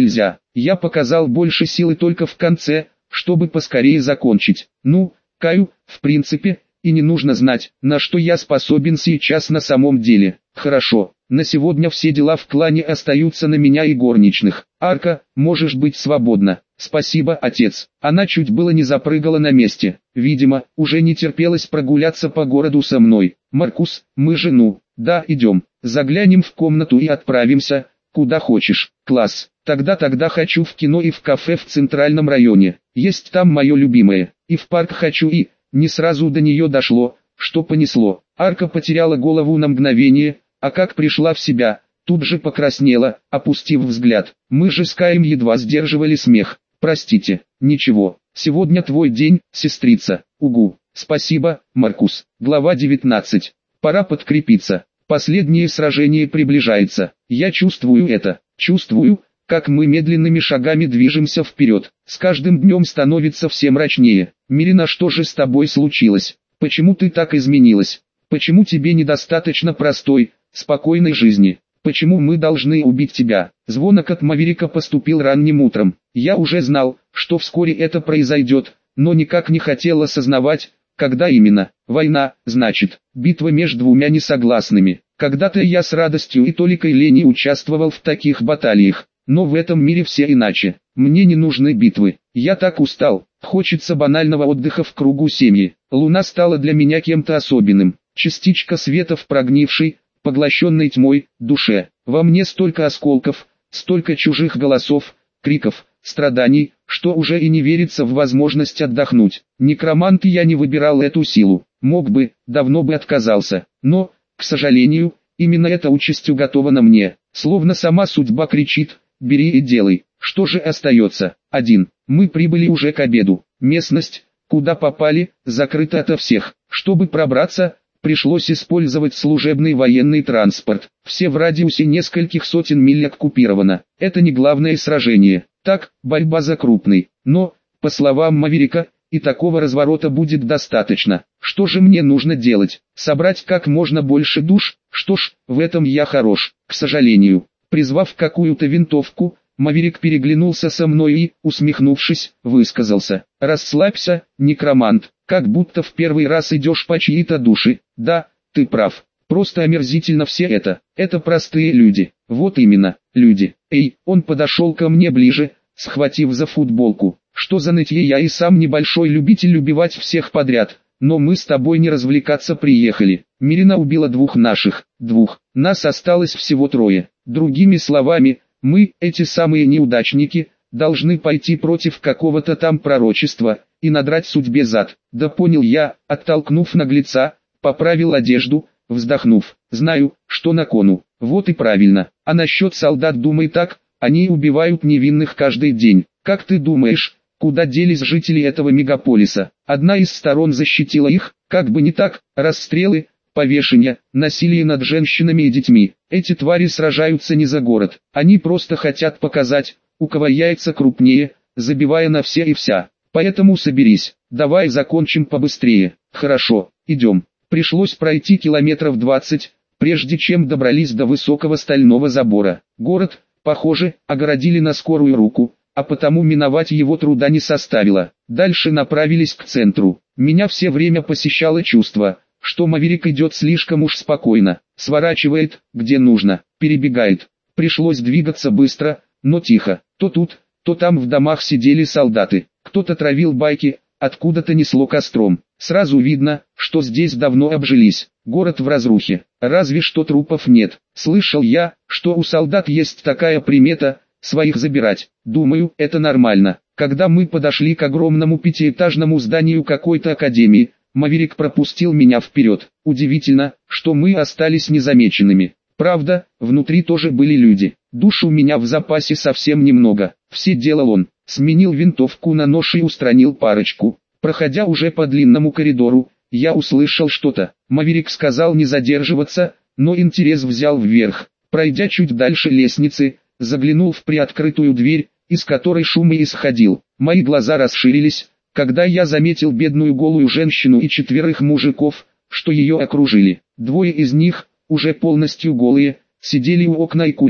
Я показал больше силы только в конце, чтобы поскорее закончить. Ну, Каю, в принципе, и не нужно знать, на что я способен сейчас на самом деле. Хорошо, на сегодня все дела в клане остаются на меня и горничных. Арка, можешь быть свободна. Спасибо, отец. Она чуть было не запрыгала на месте. Видимо, уже не терпелось прогуляться по городу со мной. Маркус, мы жену. Да, идем. Заглянем в комнату и отправимся, куда хочешь. Класс. Тогда хочу в кино и в кафе в центральном районе. Есть там мое любимое. И в парк хочу и... Не сразу до нее дошло, что понесло. Арка потеряла голову на мгновение, а как пришла в себя, тут же покраснела, опустив взгляд. Мы же с Каем едва сдерживали смех. Простите, ничего, сегодня твой день, сестрица. Угу, спасибо, Маркус. Глава 19. Пора подкрепиться. Последнее сражение приближается. Я чувствую это, чувствую, как мы медленными шагами движемся вперед. С каждым днем становится все мрачнее. Мирина, что же с тобой случилось? Почему ты так изменилась? Почему тебе недостаточно простой, спокойной жизни? Почему мы должны убить тебя? Звонок от Маверика поступил ранним утром. Я уже знал, что вскоре это произойдет, но никак не хотел осознавать, когда именно. Война, значит, битва между двумя несогласными. Когда-то я с радостью и толикой лени участвовал в таких баталиях. Но в этом мире все иначе. Мне не нужны битвы. Я так устал. Хочется банального отдыха в кругу семьи. Луна стала для меня кем-то особенным. Частичка света в прогнившей, поглощенной тьмой, душе. Во мне столько осколков, столько чужих голосов, криков, страданий, что уже и не верится в возможность отдохнуть. Некромант, я не выбирал эту силу. Мог бы, давно бы отказался. Но, к сожалению, именно эта участь уготована мне. Словно сама судьба кричит: бери и делай. Что же остается? 1. Мы прибыли уже к обеду. Местность, куда попали, закрыта ото всех. Чтобы пробраться, пришлось использовать служебный военный транспорт. Все в радиусе нескольких сотен миль оккупировано. Это не главное сражение. Так, борьба за крупный. Но, по словам Маверика, и такого разворота будет достаточно. Что же мне нужно делать? Собрать как можно больше душ? Что ж, в этом я хорош, к сожалению. Призвав какую-то винтовку, Маверик переглянулся со мной и, усмехнувшись, высказался: «Расслабься, некромант, как будто в первый раз идешь по чьи-то души. Да, ты прав, просто омерзительно все это. Это простые люди, вот именно, люди». Эй, он подошел ко мне ближе, схватив за футболку. «Что за нытье, я и сам небольшой любитель убивать всех подряд, но мы с тобой не развлекаться приехали. Мирина убила двух наших, нас осталось всего 3. Другими словами, мы, эти самые неудачники, должны пойти против какого-то там пророчества и надрать судьбе зад». Да понял я, оттолкнув наглеца, поправил одежду, вздохнув. Знаю, что на кону. Вот и правильно. А насчет солдат думай так, они убивают невинных каждый день. Как ты думаешь, куда делись жители этого мегаполиса? Одна из сторон защитила их, как бы не так, расстрелы, повешения, насилие над женщинами и детьми. Эти твари сражаются не за город, они просто хотят показать, у кого яйца крупнее, забивая на все и вся. Поэтому соберись, давай закончим побыстрее. Хорошо, идем. Пришлось пройти километров 20, прежде чем добрались до высокого стального забора. Город, похоже, огородили на скорую руку, а потому миновать его труда не составило. Дальше направились к центру. Меня все время посещало чувство, что Маверик идет слишком уж спокойно, сворачивает, где нужно, перебегает. Пришлось двигаться быстро, но тихо. То тут, то там в домах сидели солдаты. Кто-то травил байки, откуда-то несло костром. Сразу видно, что здесь давно обжились. Город в разрухе, разве что трупов нет. Слышал я, что у солдат есть такая примета — своих забирать. Думаю, это нормально. Когда мы подошли к огромному 5-этажному зданию какой-то академии, Маверик пропустил меня вперед. Удивительно, что мы остались незамеченными. Правда, внутри тоже были люди. Душ у меня в запасе совсем немного. Все делал он. Сменил винтовку на нож и устранил парочку. Проходя уже по длинному коридору, я услышал что-то. Маверик сказал не задерживаться, но интерес взял вверх. Пройдя чуть дальше лестницы, заглянул в приоткрытую дверь, из которой шум и исходил. Мои глаза расширились, когда я заметил бедную голую женщину и 4 мужиков, что ее окружили. 2 из них, уже полностью голые, сидели у окна и курили,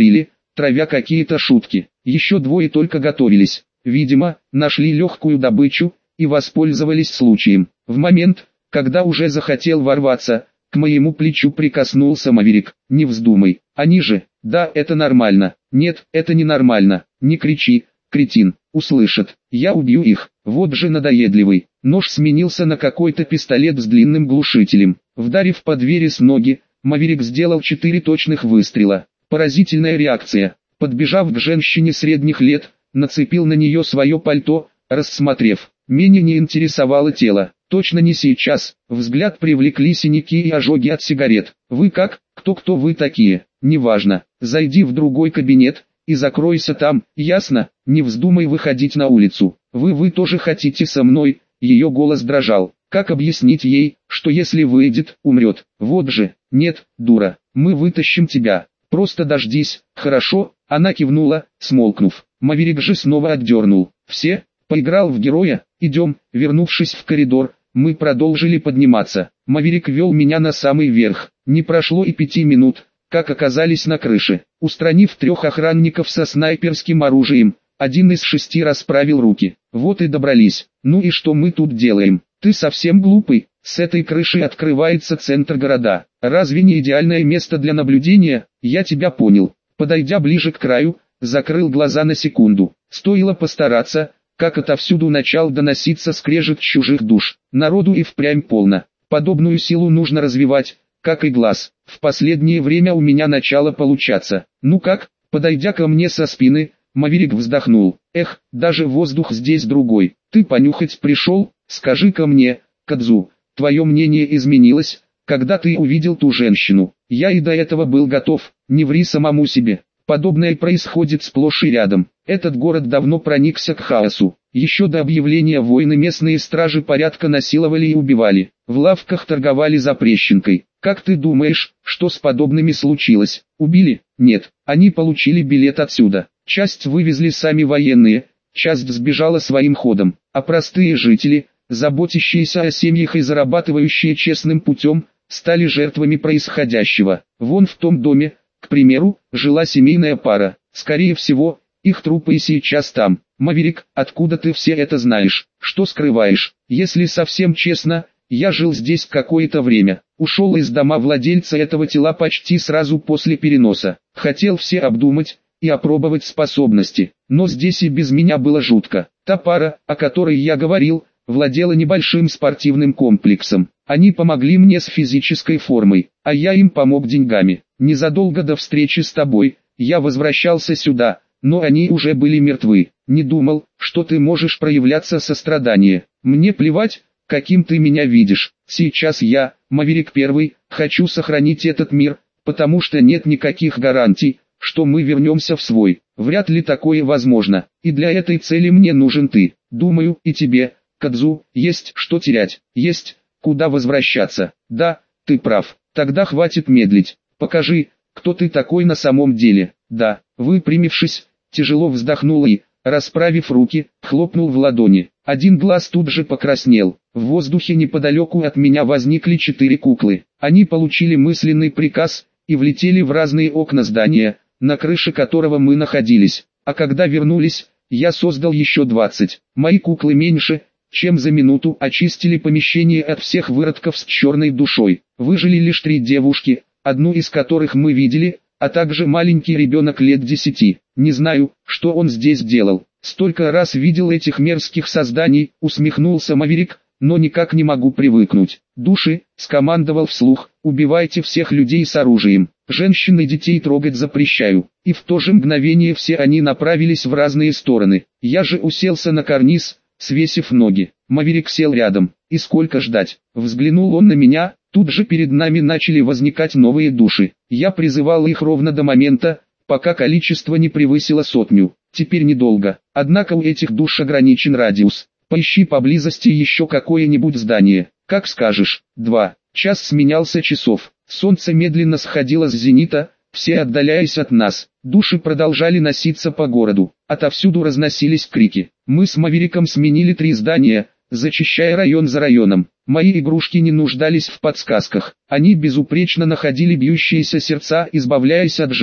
травя какие-то шутки. Еще двое только готовились. Видимо, нашли легкую добычу и воспользовались случаем. В момент, когда уже захотел ворваться, к моему плечу прикоснулся Маверик. «Не вздумай, они же, да, это нормально, нет, это не нормально, не кричи, кретин, услышат, я убью их». Вот же надоедливый. Нож сменился на какой-то пистолет с длинным глушителем. Вдарив по двери с ноги, Маверик сделал 4 точных выстрела. Поразительная реакция. Подбежав к женщине средних лет, нацепил на нее свое пальто, рассмотрев. Меня не интересовало тело. Точно не сейчас. Взгляд привлекли синяки и ожоги от сигарет. «Вы как? Кто вы такие? Неважно. Зайди в другой кабинет и закройся там, ясно? Не вздумай выходить на улицу. Вы тоже хотите со мной?» Ее голос дрожал. Как объяснить ей, что если выйдет, умрет? Вот же. «Нет, дура, мы вытащим тебя. Просто дождись, хорошо?» Она кивнула, смолкнув. Маверик же снова отдернул. «Все? Поиграл в героя? Идем». Вернувшись в коридор, мы продолжили подниматься. Маверик вел меня на самый верх. Не прошло и 5 минут, как оказались на крыше. Устранив 3 охранников со снайперским оружием, один из 6 расправил руки. Вот и добрались. «Ну и что мы тут делаем? Ты совсем глупый? С этой крыши открывается центр города. Разве не идеальное место для наблюдения?» «Я тебя понял». Подойдя ближе к краю, закрыл глаза на секунду. Стоило постараться, как отовсюду начал доноситься скрежет чужих душ. Народу и впрямь полно. Подобную силу нужно развивать, как и глаз. В последнее время у меня начало получаться. «Ну как?» Подойдя ко мне со спины, Маверик вздохнул. «Эх, даже воздух здесь другой. Ты понюхать пришел? Скажи-ка мне, Кадзу, твое мнение изменилось, когда ты увидел ту женщину?» «Я и до этого был готов, не ври самому себе. Подобное происходит сплошь и рядом. Этот город давно проникся к хаосу. Еще до объявления войны местные стражи порядка насиловали и убивали. В лавках торговали запрещенкой. Как ты думаешь, что с подобными случилось? Убили? Нет, они получили билет отсюда. Часть вывезли сами военные, часть сбежала своим ходом. А простые жители, заботящиеся о семьях и зарабатывающие честным путем, стали жертвами происходящего. Вон в том доме, к примеру, жила семейная пара. Скорее всего, их трупы и сейчас там. Маверик, откуда ты все это знаешь? Что скрываешь? Если совсем честно, я жил здесь какое-то время. Ушел из дома владельца этого тела почти сразу после переноса. Хотел все обдумать и опробовать способности. Но здесь и без меня было жутко. Та пара, о которой я говорил, владела небольшим спортивным комплексом. Они помогли мне с физической формой, а я им помог деньгами. Незадолго до встречи с тобой, я возвращался сюда, но они уже были мертвы. Не думал, что ты можешь проявляться сострадание. Мне плевать, каким ты меня видишь. Сейчас я, Маверик Первый, хочу сохранить этот мир, потому что нет никаких гарантий, что мы вернемся в свой. Вряд ли такое возможно, и для этой цели мне нужен ты. Думаю, и тебе, Кадзу, есть что терять, есть куда возвращаться. Да, ты прав, тогда хватит медлить. Покажи, кто ты такой на самом деле. Да, выпрямившись, тяжело вздохнул и, расправив руки, хлопнул в ладони. Один глаз тут же покраснел. В воздухе неподалеку от меня возникли 4 куклы. Они получили мысленный приказ и влетели в разные окна здания, на крыше которого мы находились. А когда вернулись, я создал еще 20. Мои куклы меньше, чем за минуту очистили помещение от всех выродков с черной душой. Выжили лишь 3 девушки, одну из которых мы видели, а также маленький ребенок лет 10. Не знаю, что он здесь делал. Столько раз видел этих мерзких созданий, усмехнулся Маверик, но никак не могу привыкнуть. «Души», скомандовал вслух, «убивайте всех людей с оружием. Женщин и детей трогать запрещаю». И в то же мгновение все они направились в разные стороны. Я же уселся на карниз, свесив ноги. Маверик сел рядом. «И сколько ждать?» Взглянул он на меня. Тут же перед нами начали возникать новые души. Я призывал их ровно до момента, пока количество не превысило 100. Теперь недолго. Однако у этих душ ограничен радиус. Поищи поблизости еще какое-нибудь здание. Как скажешь. 2. Час сменялся часов. Солнце медленно сходило с зенита, все отдаляясь от нас. Души продолжали носиться по городу. Отовсюду разносились крики. Мы с Мавериком сменили 3 здания, зачищая район за районом. Мои игрушки не нуждались в подсказках. Они безупречно находили бьющиеся сердца, избавляясь от жертв.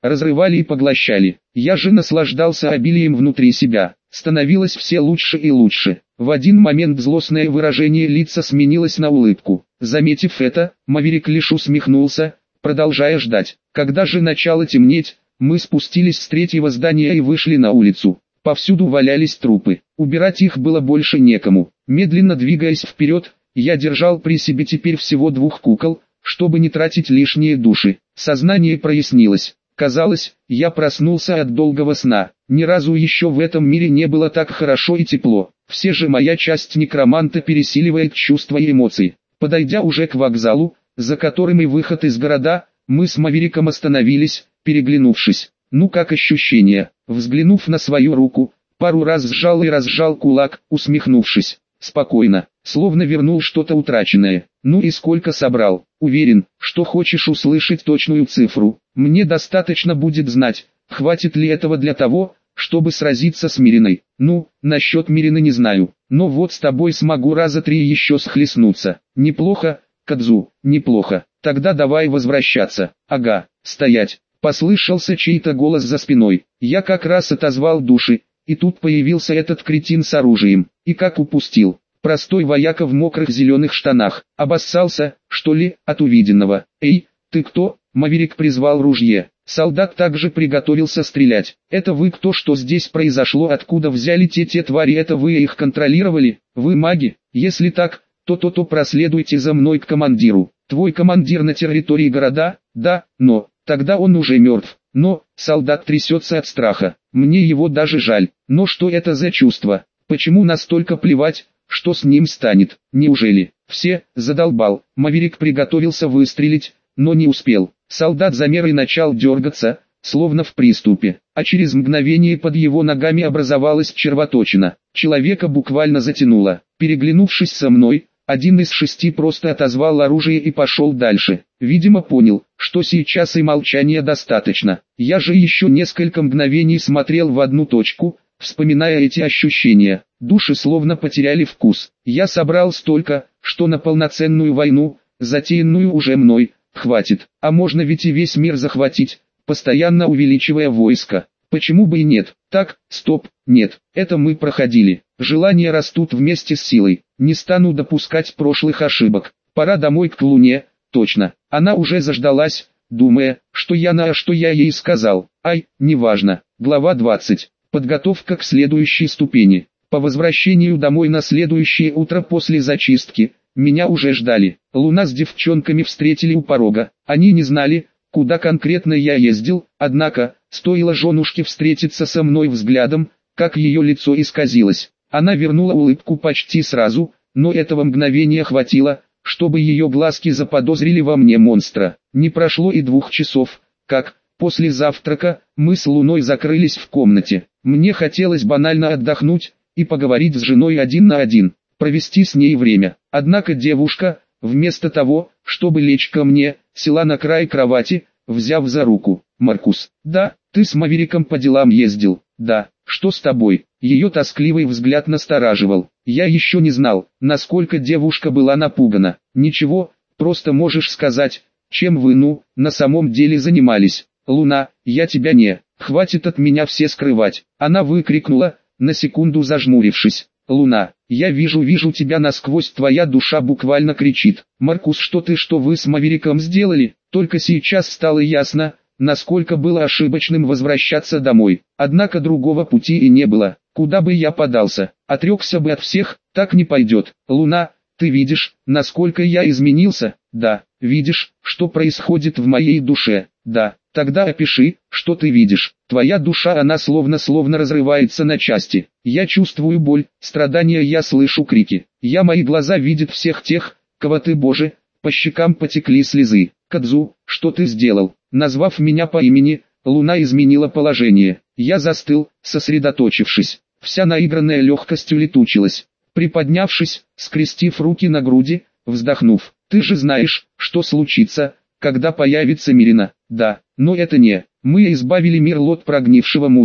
разрывали и поглощали. Я же наслаждался обилием внутри себя. Становилось все лучше и лучше. В один момент злостное выражение лица сменилось на улыбку. Заметив это, Маверик лишь усмехнулся, продолжая ждать. Когда же начало темнеть, мы спустились с третьего здания и вышли на улицу. Повсюду валялись трупы. Убирать их было больше некому. Медленно двигаясь вперед, я держал при себе теперь всего 2 кукол, чтобы не тратить лишние души. Сознание прояснилось. Казалось, я проснулся от долгого сна. Ни разу еще в этом мире не было так хорошо и тепло. Все же моя часть некроманта пересиливает чувства и эмоции. Подойдя уже к вокзалу, за которым и выход из города, мы с Мавериком остановились, переглянувшись. Ну как ощущения? Взглянув на свою руку, пару раз сжал и разжал кулак, усмехнувшись. Спокойно, словно вернул что-то утраченное. Ну и сколько собрал? Уверен, что хочешь услышать точную цифру. Мне достаточно будет знать, хватит ли этого для того, чтобы сразиться с Мириной. Ну, насчет Мирины не знаю, но вот с тобой смогу раза 3 еще схлестнуться. Неплохо, Кадзу, неплохо. Тогда давай возвращаться. Ага, стоять. Послышался чей-то голос за спиной. Я как раз отозвал души, и тут появился этот кретин с оружием. И как упустил. Простой вояка в мокрых зеленых штанах. Обоссался, что ли, от увиденного. Эй, ты кто? Маверик призвал ружье. Солдат также приготовился стрелять. Это вы кто, что здесь произошло, откуда взяли те твари, это вы их контролировали? Вы маги? Если так, то проследуйте за мной к командиру. Твой командир на территории города? Да, но, тогда он уже мертв. Но, солдат трясется от страха. Мне его даже жаль. Но что это за чувство? Почему настолько плевать, что с ним станет? Неужели? Все, задолбал. Маверик приготовился выстрелить, но не успел. Солдат замер и начал дергаться, словно в приступе, а через мгновение под его ногами образовалась червоточина. Человека буквально затянуло. Переглянувшись со мной, один из 6 просто отозвал оружие и пошел дальше. Видимо, понял, что сейчас и молчания достаточно. Я же еще несколько мгновений смотрел в одну точку, вспоминая эти ощущения. Души словно потеряли вкус. Я собрал столько, что на полноценную войну, затеянную уже мной, хватит. А можно ведь и весь мир захватить, постоянно увеличивая войско. Почему бы и нет? Так, стоп, нет, это мы проходили. Желания растут вместе с силой. Не стану допускать прошлых ошибок. Пора домой к Луне, точно. Она уже заждалась, думая, что я ей сказал. Ай, неважно. Глава 20. Подготовка к следующей ступени. По возвращению домой на следующее утро после зачистки, меня уже ждали. Луна с девчонками встретили у порога. Они не знали, куда конкретно я ездил, однако, стоило женушке встретиться со мной взглядом, как ее лицо исказилось. Она вернула улыбку почти сразу, но этого мгновения хватило, чтобы ее глазки заподозрили во мне монстра. Не прошло и 2 часов, как, после завтрака, мы с Луной закрылись в комнате. Мне хотелось банально отдохнуть и поговорить с женой 1 на 1, провести с ней время. Однако девушка, вместо того, чтобы лечь ко мне, села на край кровати, взяв за руку. «Маркус, да, ты с Мавериком по делам ездил, да, что с тобой?» Ее тоскливый взгляд настораживал. Я еще не знал, насколько девушка была напугана. «Ничего, просто можешь сказать, чем вы на самом деле занимались?» «Луна, я тебя не, хватит от меня все скрывать!» Она выкрикнула, на секунду зажмурившись. «Луна, я вижу тебя насквозь, твоя душа буквально кричит. Маркус, что вы с Мавериком сделали?» Только сейчас стало ясно, насколько было ошибочным возвращаться домой. Однако другого пути и не было. Куда бы я подался, отрекся бы от всех, так не пойдет. «Луна, ты видишь, насколько я изменился?» «Да». «Видишь, что происходит в моей душе?» «Да». «Тогда опиши, что ты видишь». «Твоя душа, она словно разрывается на части. Я чувствую боль, страдания, я слышу крики. Мои глаза видят всех тех, кого ты, Боже». По щекам потекли слезы. «Кадзу, что ты сделал?» Назвав меня по имени, Луна изменила положение. Я застыл, сосредоточившись. Вся наигранная легкость улетучилась. Приподнявшись, скрестив руки на груди, вздохнув. «Ты же знаешь, что случится, когда появится Мирина?» «Да, но это не... Мы избавили мир от прогнившего мусора.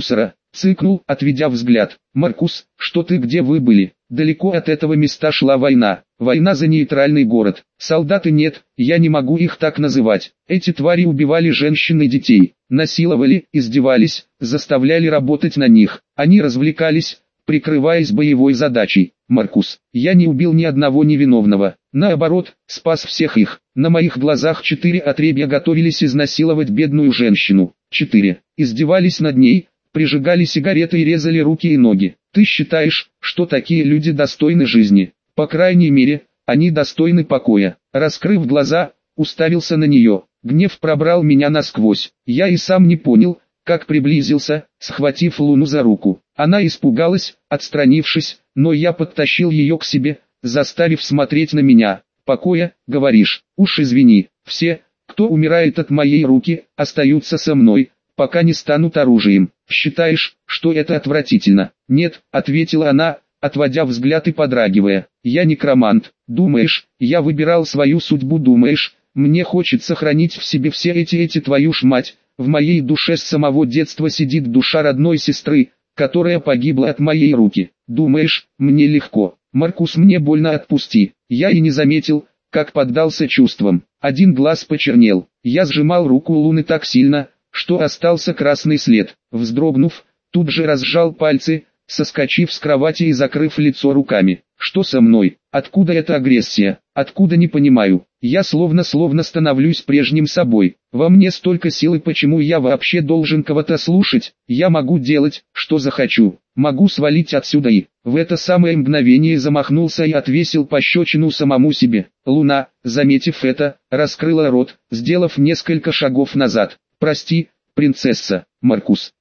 Цыкнул, отведя взгляд. «Маркус, что ты, где вы были? Далеко от этого места шла война. Война за нейтральный город. Солдаты нет, я не могу их так называть. Эти твари убивали женщин и детей, насиловали, издевались, заставляли работать на них. Они развлекались, прикрываясь боевой задачей. Маркус, я не убил ни одного невиновного. Наоборот, спас всех их. На моих глазах 4 отребья готовились изнасиловать бедную женщину. 4. Издевались над ней, прижигали сигареты и резали руки и ноги. Ты считаешь, что такие люди достойны жизни? По крайней мере, они достойны покоя». Раскрыв глаза, уставился на нее. Гнев пробрал меня насквозь. Я и сам не понял, как приблизился, схватив Луну за руку. Она испугалась, отстранившись, но я подтащил ее к себе, заставив смотреть на меня. «Покоя, говоришь? Уж извини, все, кто умирает от моей руки, остаются со мной, пока не станут оружием. Считаешь, что это отвратительно?» «Нет», — ответила она, отводя взгляд и подрагивая. «Я некромант. Думаешь, я выбирал свою судьбу? Думаешь, мне хочется хранить в себе все эти твою ж мать? В моей душе с самого детства сидит душа родной сестры, которая погибла от моей руки. Думаешь, мне легко? Маркус, мне больно, отпусти». Я и не заметил, как поддался чувствам. Один глаз почернел. Я сжимал руку Луны так сильно, что остался красный след. Вздрогнув, тут же разжал пальцы, соскочив с кровати и закрыв лицо руками. «Что со мной? Откуда эта агрессия? Откуда, не понимаю? Я словно становлюсь прежним собой. Во мне столько силы, почему я вообще должен кого-то слушать? Я могу делать, что захочу. Могу свалить отсюда». И в это самое мгновение замахнулся и отвесил пощечину самому себе. Луна, заметив это, раскрыла рот, сделав несколько шагов назад. «Прости, принцесса, Маркус,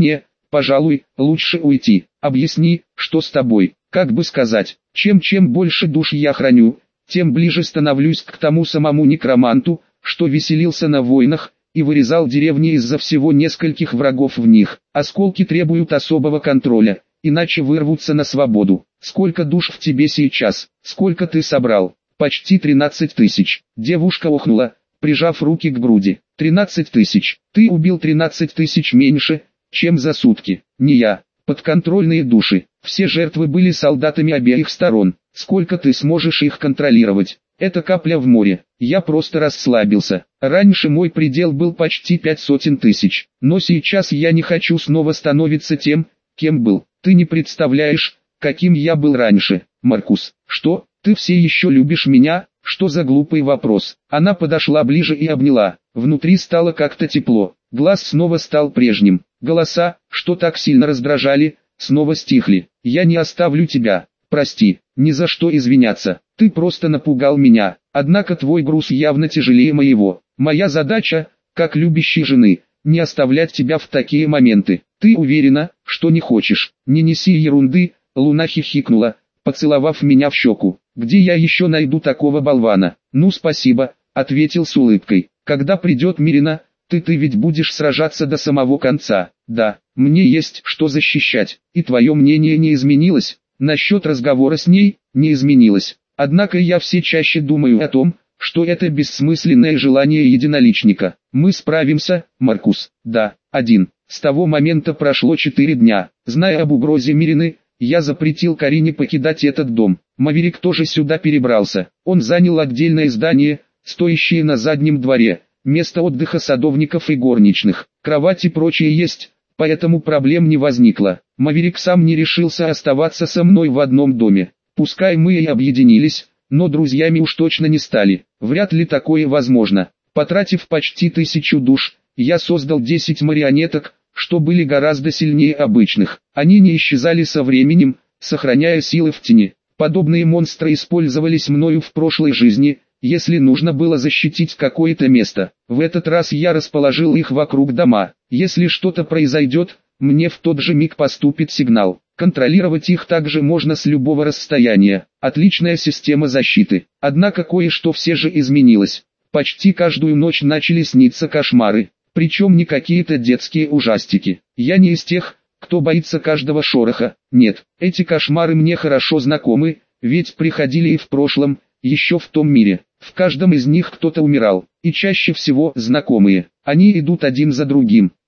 пожалуй, лучше уйти. Объясни, что с тобой?» Как бы сказать, чем больше душ я храню, тем ближе становлюсь к тому самому некроманту, что веселился на войнах и вырезал деревни из-за всего нескольких врагов в них. Осколки требуют особого контроля, иначе вырвутся на свободу. «Сколько душ в тебе сейчас? Сколько ты собрал?» «Почти 13 тысяч». Девушка охнула, прижав руки к груди. 13 тысяч. Ты убил 13 тысяч меньше, чем за сутки. Не я. Подконтрольные души. Все жертвы были солдатами обеих сторон. Сколько ты сможешь их контролировать? Это капля в море. Я просто расслабился. Раньше мой предел был почти 500 тысяч. Но сейчас я не хочу снова становиться тем, кем был. Ты не представляешь, каким я был раньше. Маркус, что? Ты все еще любишь меня? Что за глупый вопрос? Она подошла ближе и обняла. Внутри стало как-то тепло. Глаз снова стал прежним. Голоса, что так сильно раздражали, снова стихли. «Я не оставлю тебя. Прости, ни за что извиняться. Ты просто напугал меня. Однако твой груз явно тяжелее моего. Моя задача, как любящей жены, не оставлять тебя в такие моменты. Ты уверена, что не хочешь? Не неси ерунды». Луна хихикнула, поцеловав меня в щеку. «Где я еще найду такого болвана?» «Ну спасибо», — ответил с улыбкой. «Когда придет Мирина, ты ведь будешь сражаться до самого конца». «Да, мне есть что защищать». «И твое мнение не изменилось?» «Насчет разговора с ней, не изменилось. Однако я все чаще думаю о том, что это бессмысленное желание единоличника. Мы справимся, Маркус». «Да, один». С того момента прошло 4 дня. Зная об угрозе Мирины, я запретил Карине покидать этот дом. Маверик тоже сюда перебрался. Он занял отдельное здание, стоящее на заднем дворе, место отдыха садовников и горничных. Кровать и прочее есть, поэтому проблем не возникло. Маверик сам не решился оставаться со мной в одном доме. Пускай мы и объединились, но друзьями уж точно не стали. Вряд ли такое возможно. Потратив почти 1000 душ, я создал 10 марионеток, что были гораздо сильнее обычных. Они не исчезали со временем, сохраняя силы в тени. Подобные монстры использовались мною в прошлой жизни, если нужно было защитить какое-то место. В этот раз я расположил их вокруг дома. Если что-то произойдет, мне в тот же миг поступит сигнал. Контролировать их также можно с любого расстояния. Отличная система защиты. Однако кое-что все же изменилось. Почти каждую ночь начали сниться кошмары. Причем не какие-то детские ужастики. Я не из тех, кто боится каждого шороха. Нет, эти кошмары мне хорошо знакомы, ведь приходили и в прошлом, еще в том мире. В каждом из них кто-то умирал, и чаще всего знакомые. Они идут один за другим.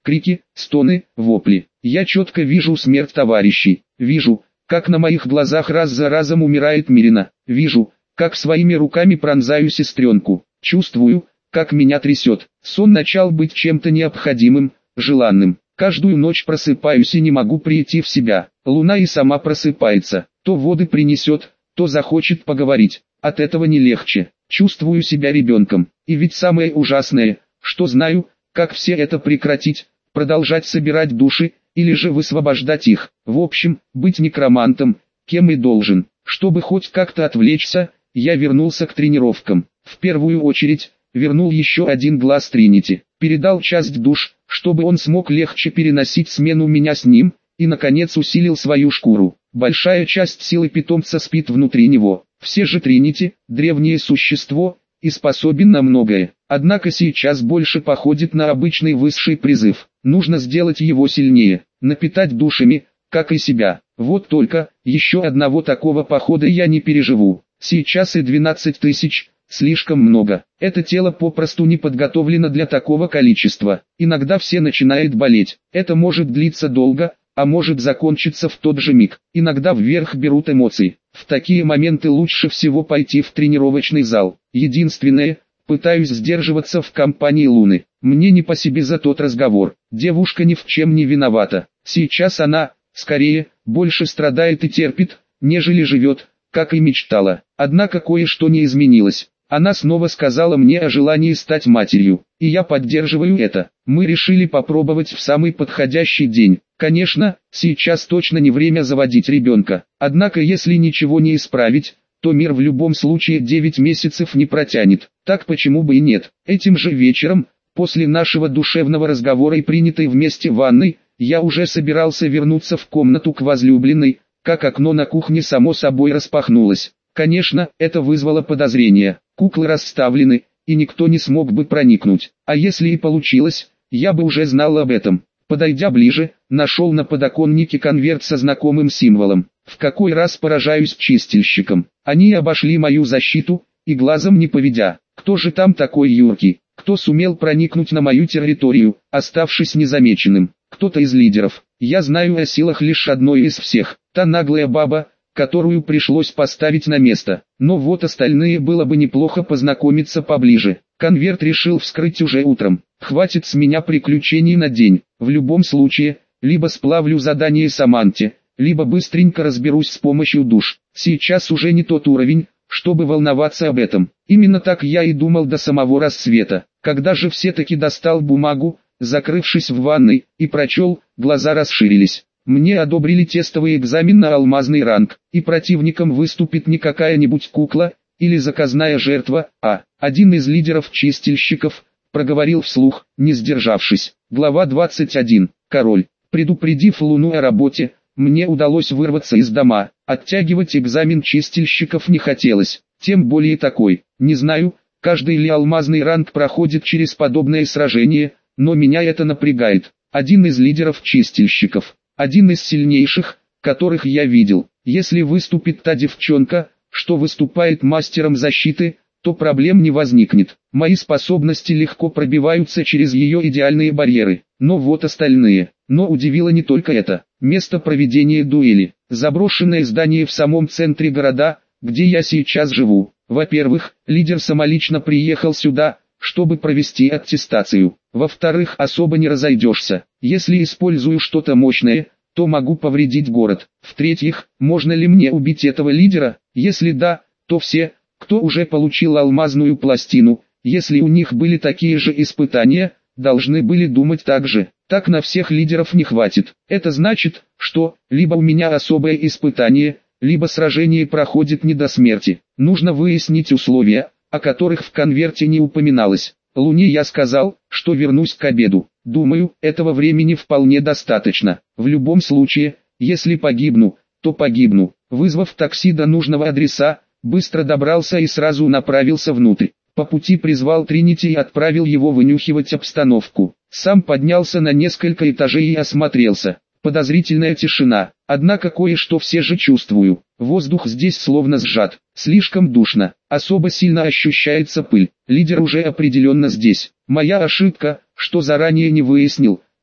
крики, стоны, вопли. Я четко вижу смерть товарищей. Вижу, как на моих глазах раз за разом умирает Мирина. Вижу, как своими руками пронзаю сестренку. Чувствую, как меня трясет. Сон начал быть чем-то необходимым, желанным. Каждую ночь просыпаюсь и не могу прийти в себя. Луна и сама просыпается. То воды принесет, то захочет поговорить. От этого не легче. Чувствую себя ребенком. И ведь самое ужасное, что знаю, как все это прекратить, продолжать собирать души, или же высвобождать их. В общем, быть некромантом, кем и должен. Чтобы хоть как-то отвлечься, я вернулся к тренировкам. В первую очередь, вернул еще один глаз Тринити. Передал часть душ, чтобы он смог легче переносить смену меня с ним, и наконец усилил свою шкуру. Большая часть силы питомца спит внутри него. Все же Тринити, древнее существо, и способен на многое. Однако сейчас больше походит на обычный высший призыв. Нужно сделать его сильнее, напитать душами, как и себя. Вот только, еще одного такого похода я не переживу. Сейчас и 12 тысяч, слишком много. Это тело попросту не подготовлено для такого количества. Иногда все начинает болеть. Это может длиться долго, а может закончиться в тот же миг. Иногда вверх берут эмоции. В такие моменты лучше всего пойти в тренировочный зал. Единственное, пытаюсь сдерживаться в компании Луны. Мне не по себе за тот разговор. Девушка ни в чем не виновата. Сейчас она, скорее, больше страдает и терпит, нежели живет, как и мечтала. Однако кое-что не изменилось. Она снова сказала мне о желании стать матерью, и я поддерживаю это. Мы решили попробовать в самый подходящий день. Конечно, сейчас точно не время заводить ребенка. Однако если ничего не исправить, то мир в любом случае 9 месяцев не протянет. Так почему бы и нет? Этим же вечером, после нашего душевного разговора и принятой вместе ванной, я уже собирался вернуться в комнату к возлюбленной, как окно на кухне само собой распахнулось. Конечно, это вызвало подозрения. Куклы расставлены, и никто не смог бы проникнуть. А если и получилось, я бы уже знал об этом. Подойдя ближе, нашел на подоконнике конверт со знакомым символом. В какой раз поражаюсь чистильщикам. Они обошли мою защиту, и глазом не поведя. Кто же там такой юркий? Кто сумел проникнуть на мою территорию, оставшись незамеченным? Кто-то из лидеров. Я знаю о силах лишь одной из всех. Та наглая баба, которую пришлось поставить на место. Но вот остальные было бы неплохо познакомиться поближе. Конверт решил вскрыть уже утром. Хватит с меня приключений на день. В любом случае, либо сплавлю задание Саманте, либо быстренько разберусь с помощью душ. Сейчас уже не тот уровень, чтобы волноваться об этом. Именно так я и думал до самого рассвета. Когда же все-таки достал бумагу, закрывшись в ванной, и прочел, глаза расширились. Мне одобрили тестовый экзамен на алмазный ранг, и противником выступит не какая-нибудь кукла, или заказная жертва, а один из лидеров чистильщиков, проговорил вслух, не сдержавшись. Глава 21. Король. Предупредив Луну о работе, мне удалось вырваться из дома. Оттягивать экзамен чистильщиков не хотелось, тем более такой. Не знаю, каждый ли алмазный ранг проходит через подобное сражение, но меня это напрягает. Один из лидеров чистильщиков. Один из сильнейших, которых я видел. Если выступит та девчонка, что выступает мастером защиты, то проблем не возникнет. Мои способности легко пробиваются через ее идеальные барьеры. Но вот остальные. Но удивило не только это. Место проведения дуэли. Заброшенное здание в самом центре города, где я сейчас живу. Во-первых, лидер самолично приехал сюда, чтобы провести аттестацию. Во-вторых, особо не разойдешься. Если использую что-то мощное, то могу повредить город. В-третьих, можно ли мне убить этого лидера? Если да, то все, кто уже получил алмазную пластину, если у них были такие же испытания, должны были думать так же. Так на всех лидеров не хватит. Это значит, что, либо у меня особое испытание, либо сражение проходит не до смерти. Нужно выяснить условия, о которых в конверте не упоминалось. Луне я сказал, что вернусь к обеду. Думаю, этого времени вполне достаточно. В любом случае, если погибну, то погибну. Вызвав такси до нужного адреса, быстро добрался и сразу направился внутрь. По пути призвал Тринити и отправил его вынюхивать обстановку. Сам поднялся на несколько этажей и осмотрелся. Подозрительная тишина. Однако кое-что все же чувствую. Воздух здесь словно сжат. Слишком душно. Особо сильно ощущается пыль. Лидер уже определенно здесь. Моя ошибка, что заранее не выяснил,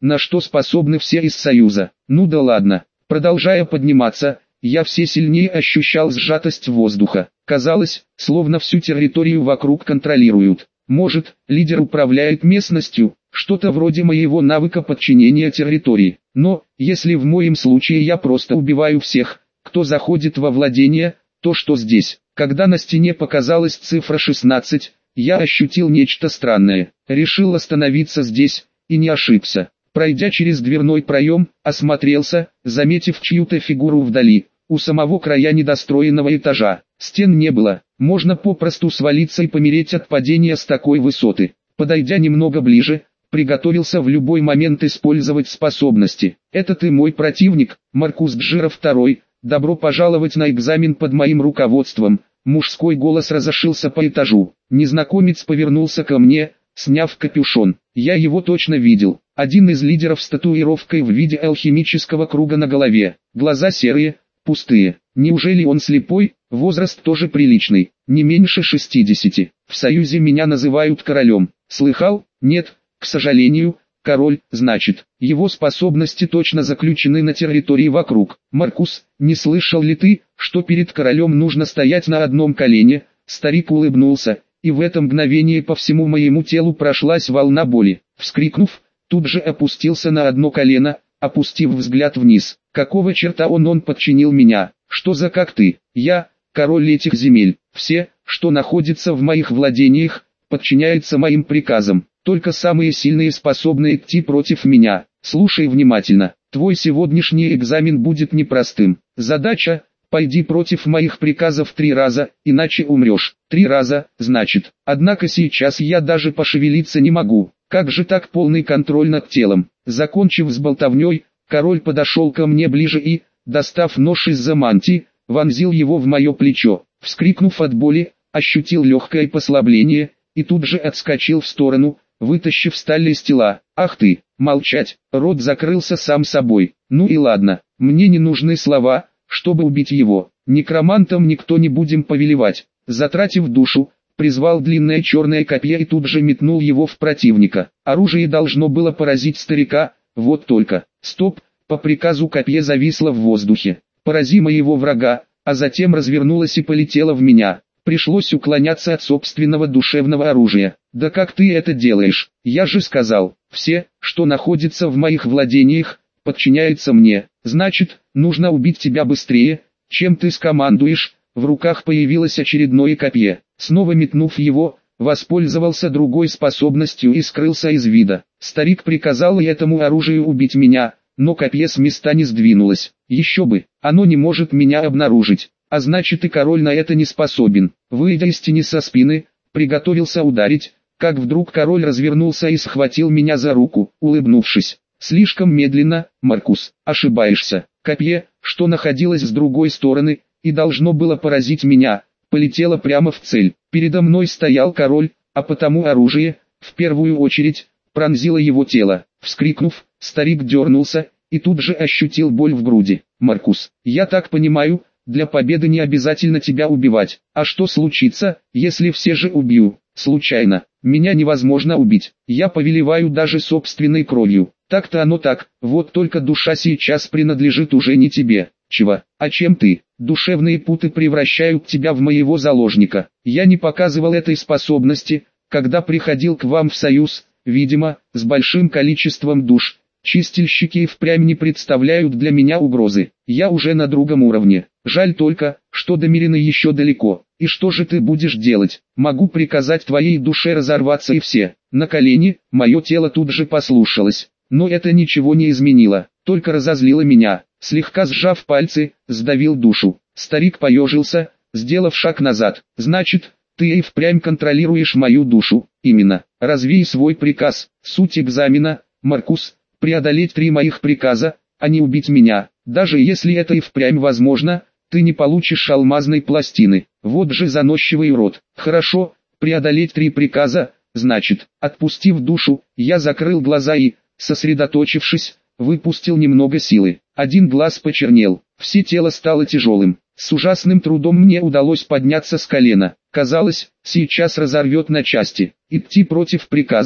на что способны все из Союза. Ну да ладно. Продолжая подниматься, я все сильнее ощущал сжатость воздуха. Казалось, словно всю территорию вокруг контролируют. Может, лидер управляет местностью, что-то вроде моего навыка подчинения территории. Но, если в моем случае я просто убиваю всех, кто заходит во владение, то что здесь? Когда на стене показалась цифра 16, я ощутил нечто странное. Решил остановиться здесь, и не ошибся. Пройдя через дверной проем, осмотрелся, заметив чью-то фигуру вдали, у самого края недостроенного этажа. Стен не было, можно попросту свалиться и помереть от падения с такой высоты. Подойдя немного ближе, приготовился в любой момент использовать способности. «Это ты мой противник, Маркус Джира II, добро пожаловать на экзамен под моим руководством». Мужской голос разошелся по этажу. Незнакомец повернулся ко мне, сняв капюшон. Я его точно видел. Один из лидеров с татуировкой в виде алхимического круга на голове. Глаза серые, пустые. Неужели он слепой? Возраст тоже приличный, не меньше 60. В Союзе меня называют королем. Слыхал? Нет, к сожалению. Король, значит, его способности точно заключены на территории вокруг. Маркус, не слышал ли ты, что перед королем нужно стоять на одном колене? Старик улыбнулся, и в это мгновение по всему моему телу прошлась волна боли. Вскрикнув, тут же опустился на одно колено, опустив взгляд вниз. Какого черта он подчинил меня? Что за как ты? Я, король этих земель. Все, что находится в моих владениях, подчиняется моим приказам. Только самые сильные способны идти против меня. Слушай внимательно, твой сегодняшний экзамен будет непростым. Задача – пойди против моих приказов 3 раза, иначе умрешь. 3 раза, значит. Однако сейчас я даже пошевелиться не могу. Как же так полный контроль над телом? Закончив с болтовней, король подошел ко мне ближе и, достав нож из-за мантии, вонзил его в мое плечо. Вскрикнув от боли, ощутил легкое послабление, и тут же отскочил в сторону, вытащив сталь из тела. Ах ты, молчать, рот закрылся сам собой. Ну и ладно, мне не нужны слова, чтобы убить его. Некромантом никто не будем повелевать. Затратив душу, призвал длинное черное копье и тут же метнул его в противника. Оружие должно было поразить старика, вот только. Стоп, по приказу копье зависло в воздухе. Порази моего врага, а затем развернулось и полетело в меня. Пришлось уклоняться от собственного душевного оружия. Да как ты это делаешь? Я же сказал, все, что находится в моих владениях, подчиняется мне. Значит, нужно убить тебя быстрее, чем ты скомандуешь. В руках появилось очередное копье. Снова метнув его, воспользовался другой способностью и скрылся из вида. Старик приказал этому оружию убить меня, но копье с места не сдвинулось. Еще бы, оно не может меня обнаружить. А значит и король на это не способен. Выйдя из тени со спины, приготовился ударить, как вдруг король развернулся и схватил меня за руку, улыбнувшись. Слишком медленно, Маркус, ошибаешься. Копье, что находилось с другой стороны, и должно было поразить меня, полетело прямо в цель. Передо мной стоял король, а потому оружие, в первую очередь, пронзило его тело. Вскрикнув, старик дернулся, и тут же ощутил боль в груди. Маркус, я так понимаю, для победы не обязательно тебя убивать. А что случится, если все же убью? Случайно. Меня невозможно убить. Я повелеваю даже собственной кровью. Так-то оно так. Вот только душа сейчас принадлежит уже не тебе. Чего? А чем ты? Душевные путы превращают тебя в моего заложника. Я не показывал этой способности, когда приходил к вам в Союз, видимо, с большим количеством душ. Чистильщики и впрямь не представляют для меня угрозы. Я уже на другом уровне. Жаль только, что до Мирины еще далеко. И что же ты будешь делать? Могу приказать твоей душе разорваться и все. На колени, мое тело тут же послушалось. Но это ничего не изменило, только разозлило меня. Слегка сжав пальцы, сдавил душу. Старик поежился, сделав шаг назад. Значит, ты и впрямь контролируешь мою душу. Именно. Развей свой приказ. Суть экзамена, Маркус. Преодолеть 3 моих приказа, а не убить меня. Даже если это и впрямь возможно, ты не получишь алмазной пластины. Вот же заносчивый урод. Хорошо, преодолеть 3 приказа, значит, отпустив душу, я закрыл глаза и, сосредоточившись, выпустил немного силы. Один глаз почернел, все тело стало тяжелым. С ужасным трудом мне удалось подняться с колена. Казалось, сейчас разорвет на части. Идти против приказа,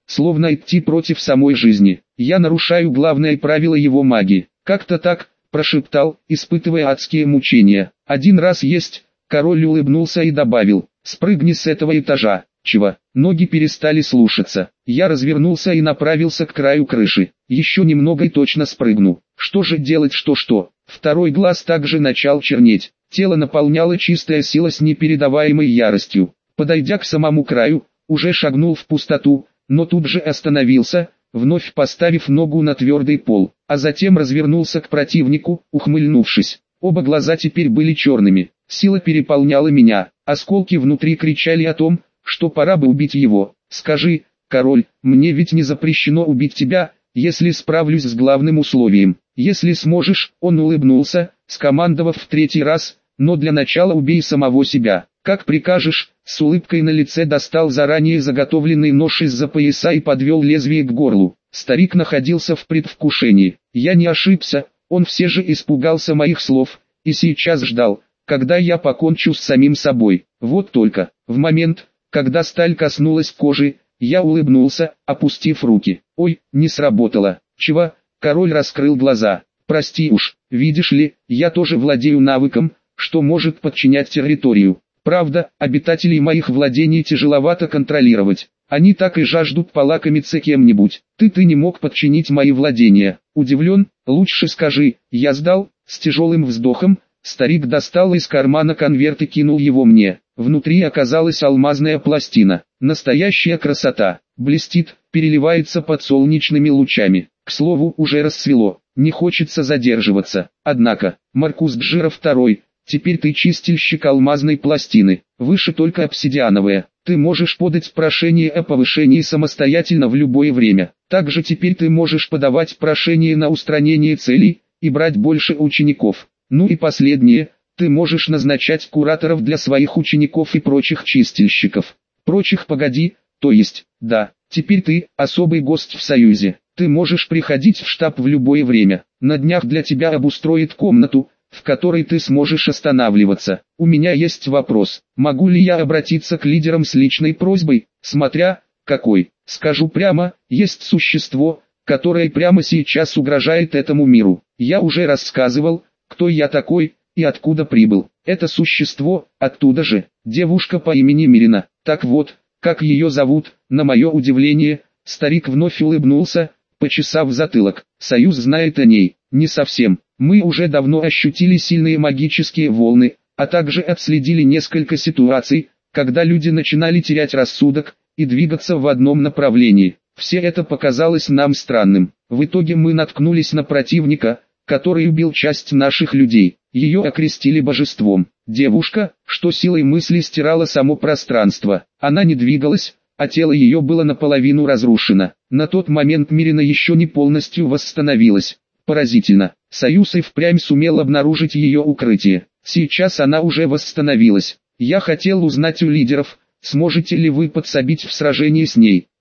словно идти против самой жизни. Я нарушаю главное правило его магии. Как-то так, прошептал, испытывая адские мучения. Один раз есть, король улыбнулся и добавил, спрыгни с этого этажа. Чего? Ноги перестали слушаться. Я развернулся и направился к краю крыши. Еще немного и точно спрыгну. Что же делать, что? Второй глаз также начал чернеть. Тело наполняло чистая сила с непередаваемой яростью. Подойдя к самому краю, уже шагнул в пустоту, но тут же остановился, вновь поставив ногу на твердый пол, а затем развернулся к противнику, ухмыльнувшись. Оба глаза теперь были черными. Сила переполняла меня. Осколки внутри кричали о том, что пора бы убить его. Скажи, король, мне ведь не запрещено убить тебя, если справлюсь с главным условием. Если сможешь, он улыбнулся, скомандовав в третий раз, но для начала убей самого себя. Как прикажешь, с улыбкой на лице достал заранее заготовленный нож из-за пояса и подвел лезвие к горлу. Старик находился в предвкушении. Я не ошибся, он все же испугался моих слов, и сейчас ждал, когда я покончу с самим собой. Вот только, в момент, когда сталь коснулась кожи, я улыбнулся, опустив руки. Ой, не сработало. Чего? Король раскрыл глаза. Прости уж, видишь ли, я тоже владею навыком, что может подчинять территорию. Правда, обитателей моих владений тяжеловато контролировать. Они так и жаждут полакомиться кем-нибудь. Ты не мог подчинить мои владения. Удивлен? Лучше скажи. Я сдал. С тяжелым вздохом, старик достал из кармана конверт и кинул его мне. Внутри оказалась алмазная пластина. Настоящая красота. Блестит, переливается под солнечными лучами. К слову, уже рассвело. Не хочется задерживаться. Однако, Маркус Джира II, теперь ты чистильщик алмазной пластины. Выше только обсидиановая. Ты можешь подать прошение о повышении самостоятельно в любое время. Также теперь ты можешь подавать прошение на устранение целей и брать больше учеников. Ну и последнее, ты можешь назначать кураторов для своих учеников и прочих чистильщиков. Прочих погоди, то есть, да, теперь ты особый гость в Союзе. Ты можешь приходить в штаб в любое время. На днях для тебя обустроят комнату, в которой ты сможешь останавливаться. У меня есть вопрос. Могу ли я обратиться к лидерам с личной просьбой? Смотря, какой. Скажу прямо, есть существо, которое прямо сейчас угрожает этому миру. Я уже рассказывал, кто я такой и откуда прибыл. Это существо, оттуда же, девушка по имени Мирина. Так вот, как ее зовут, на мое удивление, старик вновь улыбнулся, почесав затылок. Союз знает о ней. Не совсем. Мы уже давно ощутили сильные магические волны, а также отследили несколько ситуаций, когда люди начинали терять рассудок и двигаться в одном направлении. Все это показалось нам странным. В итоге мы наткнулись на противника, который убил часть наших людей. Ее окрестили божеством. Девушка, что силой мысли стирала само пространство. Она не двигалась, а тело ее было наполовину разрушено. На тот момент Мирина еще не полностью восстановилась. Поразительно. Союз и впрямь сумел обнаружить ее укрытие. Сейчас она уже восстановилась. Я хотел узнать у лидеров, сможете ли вы подсобить в сражении с ней.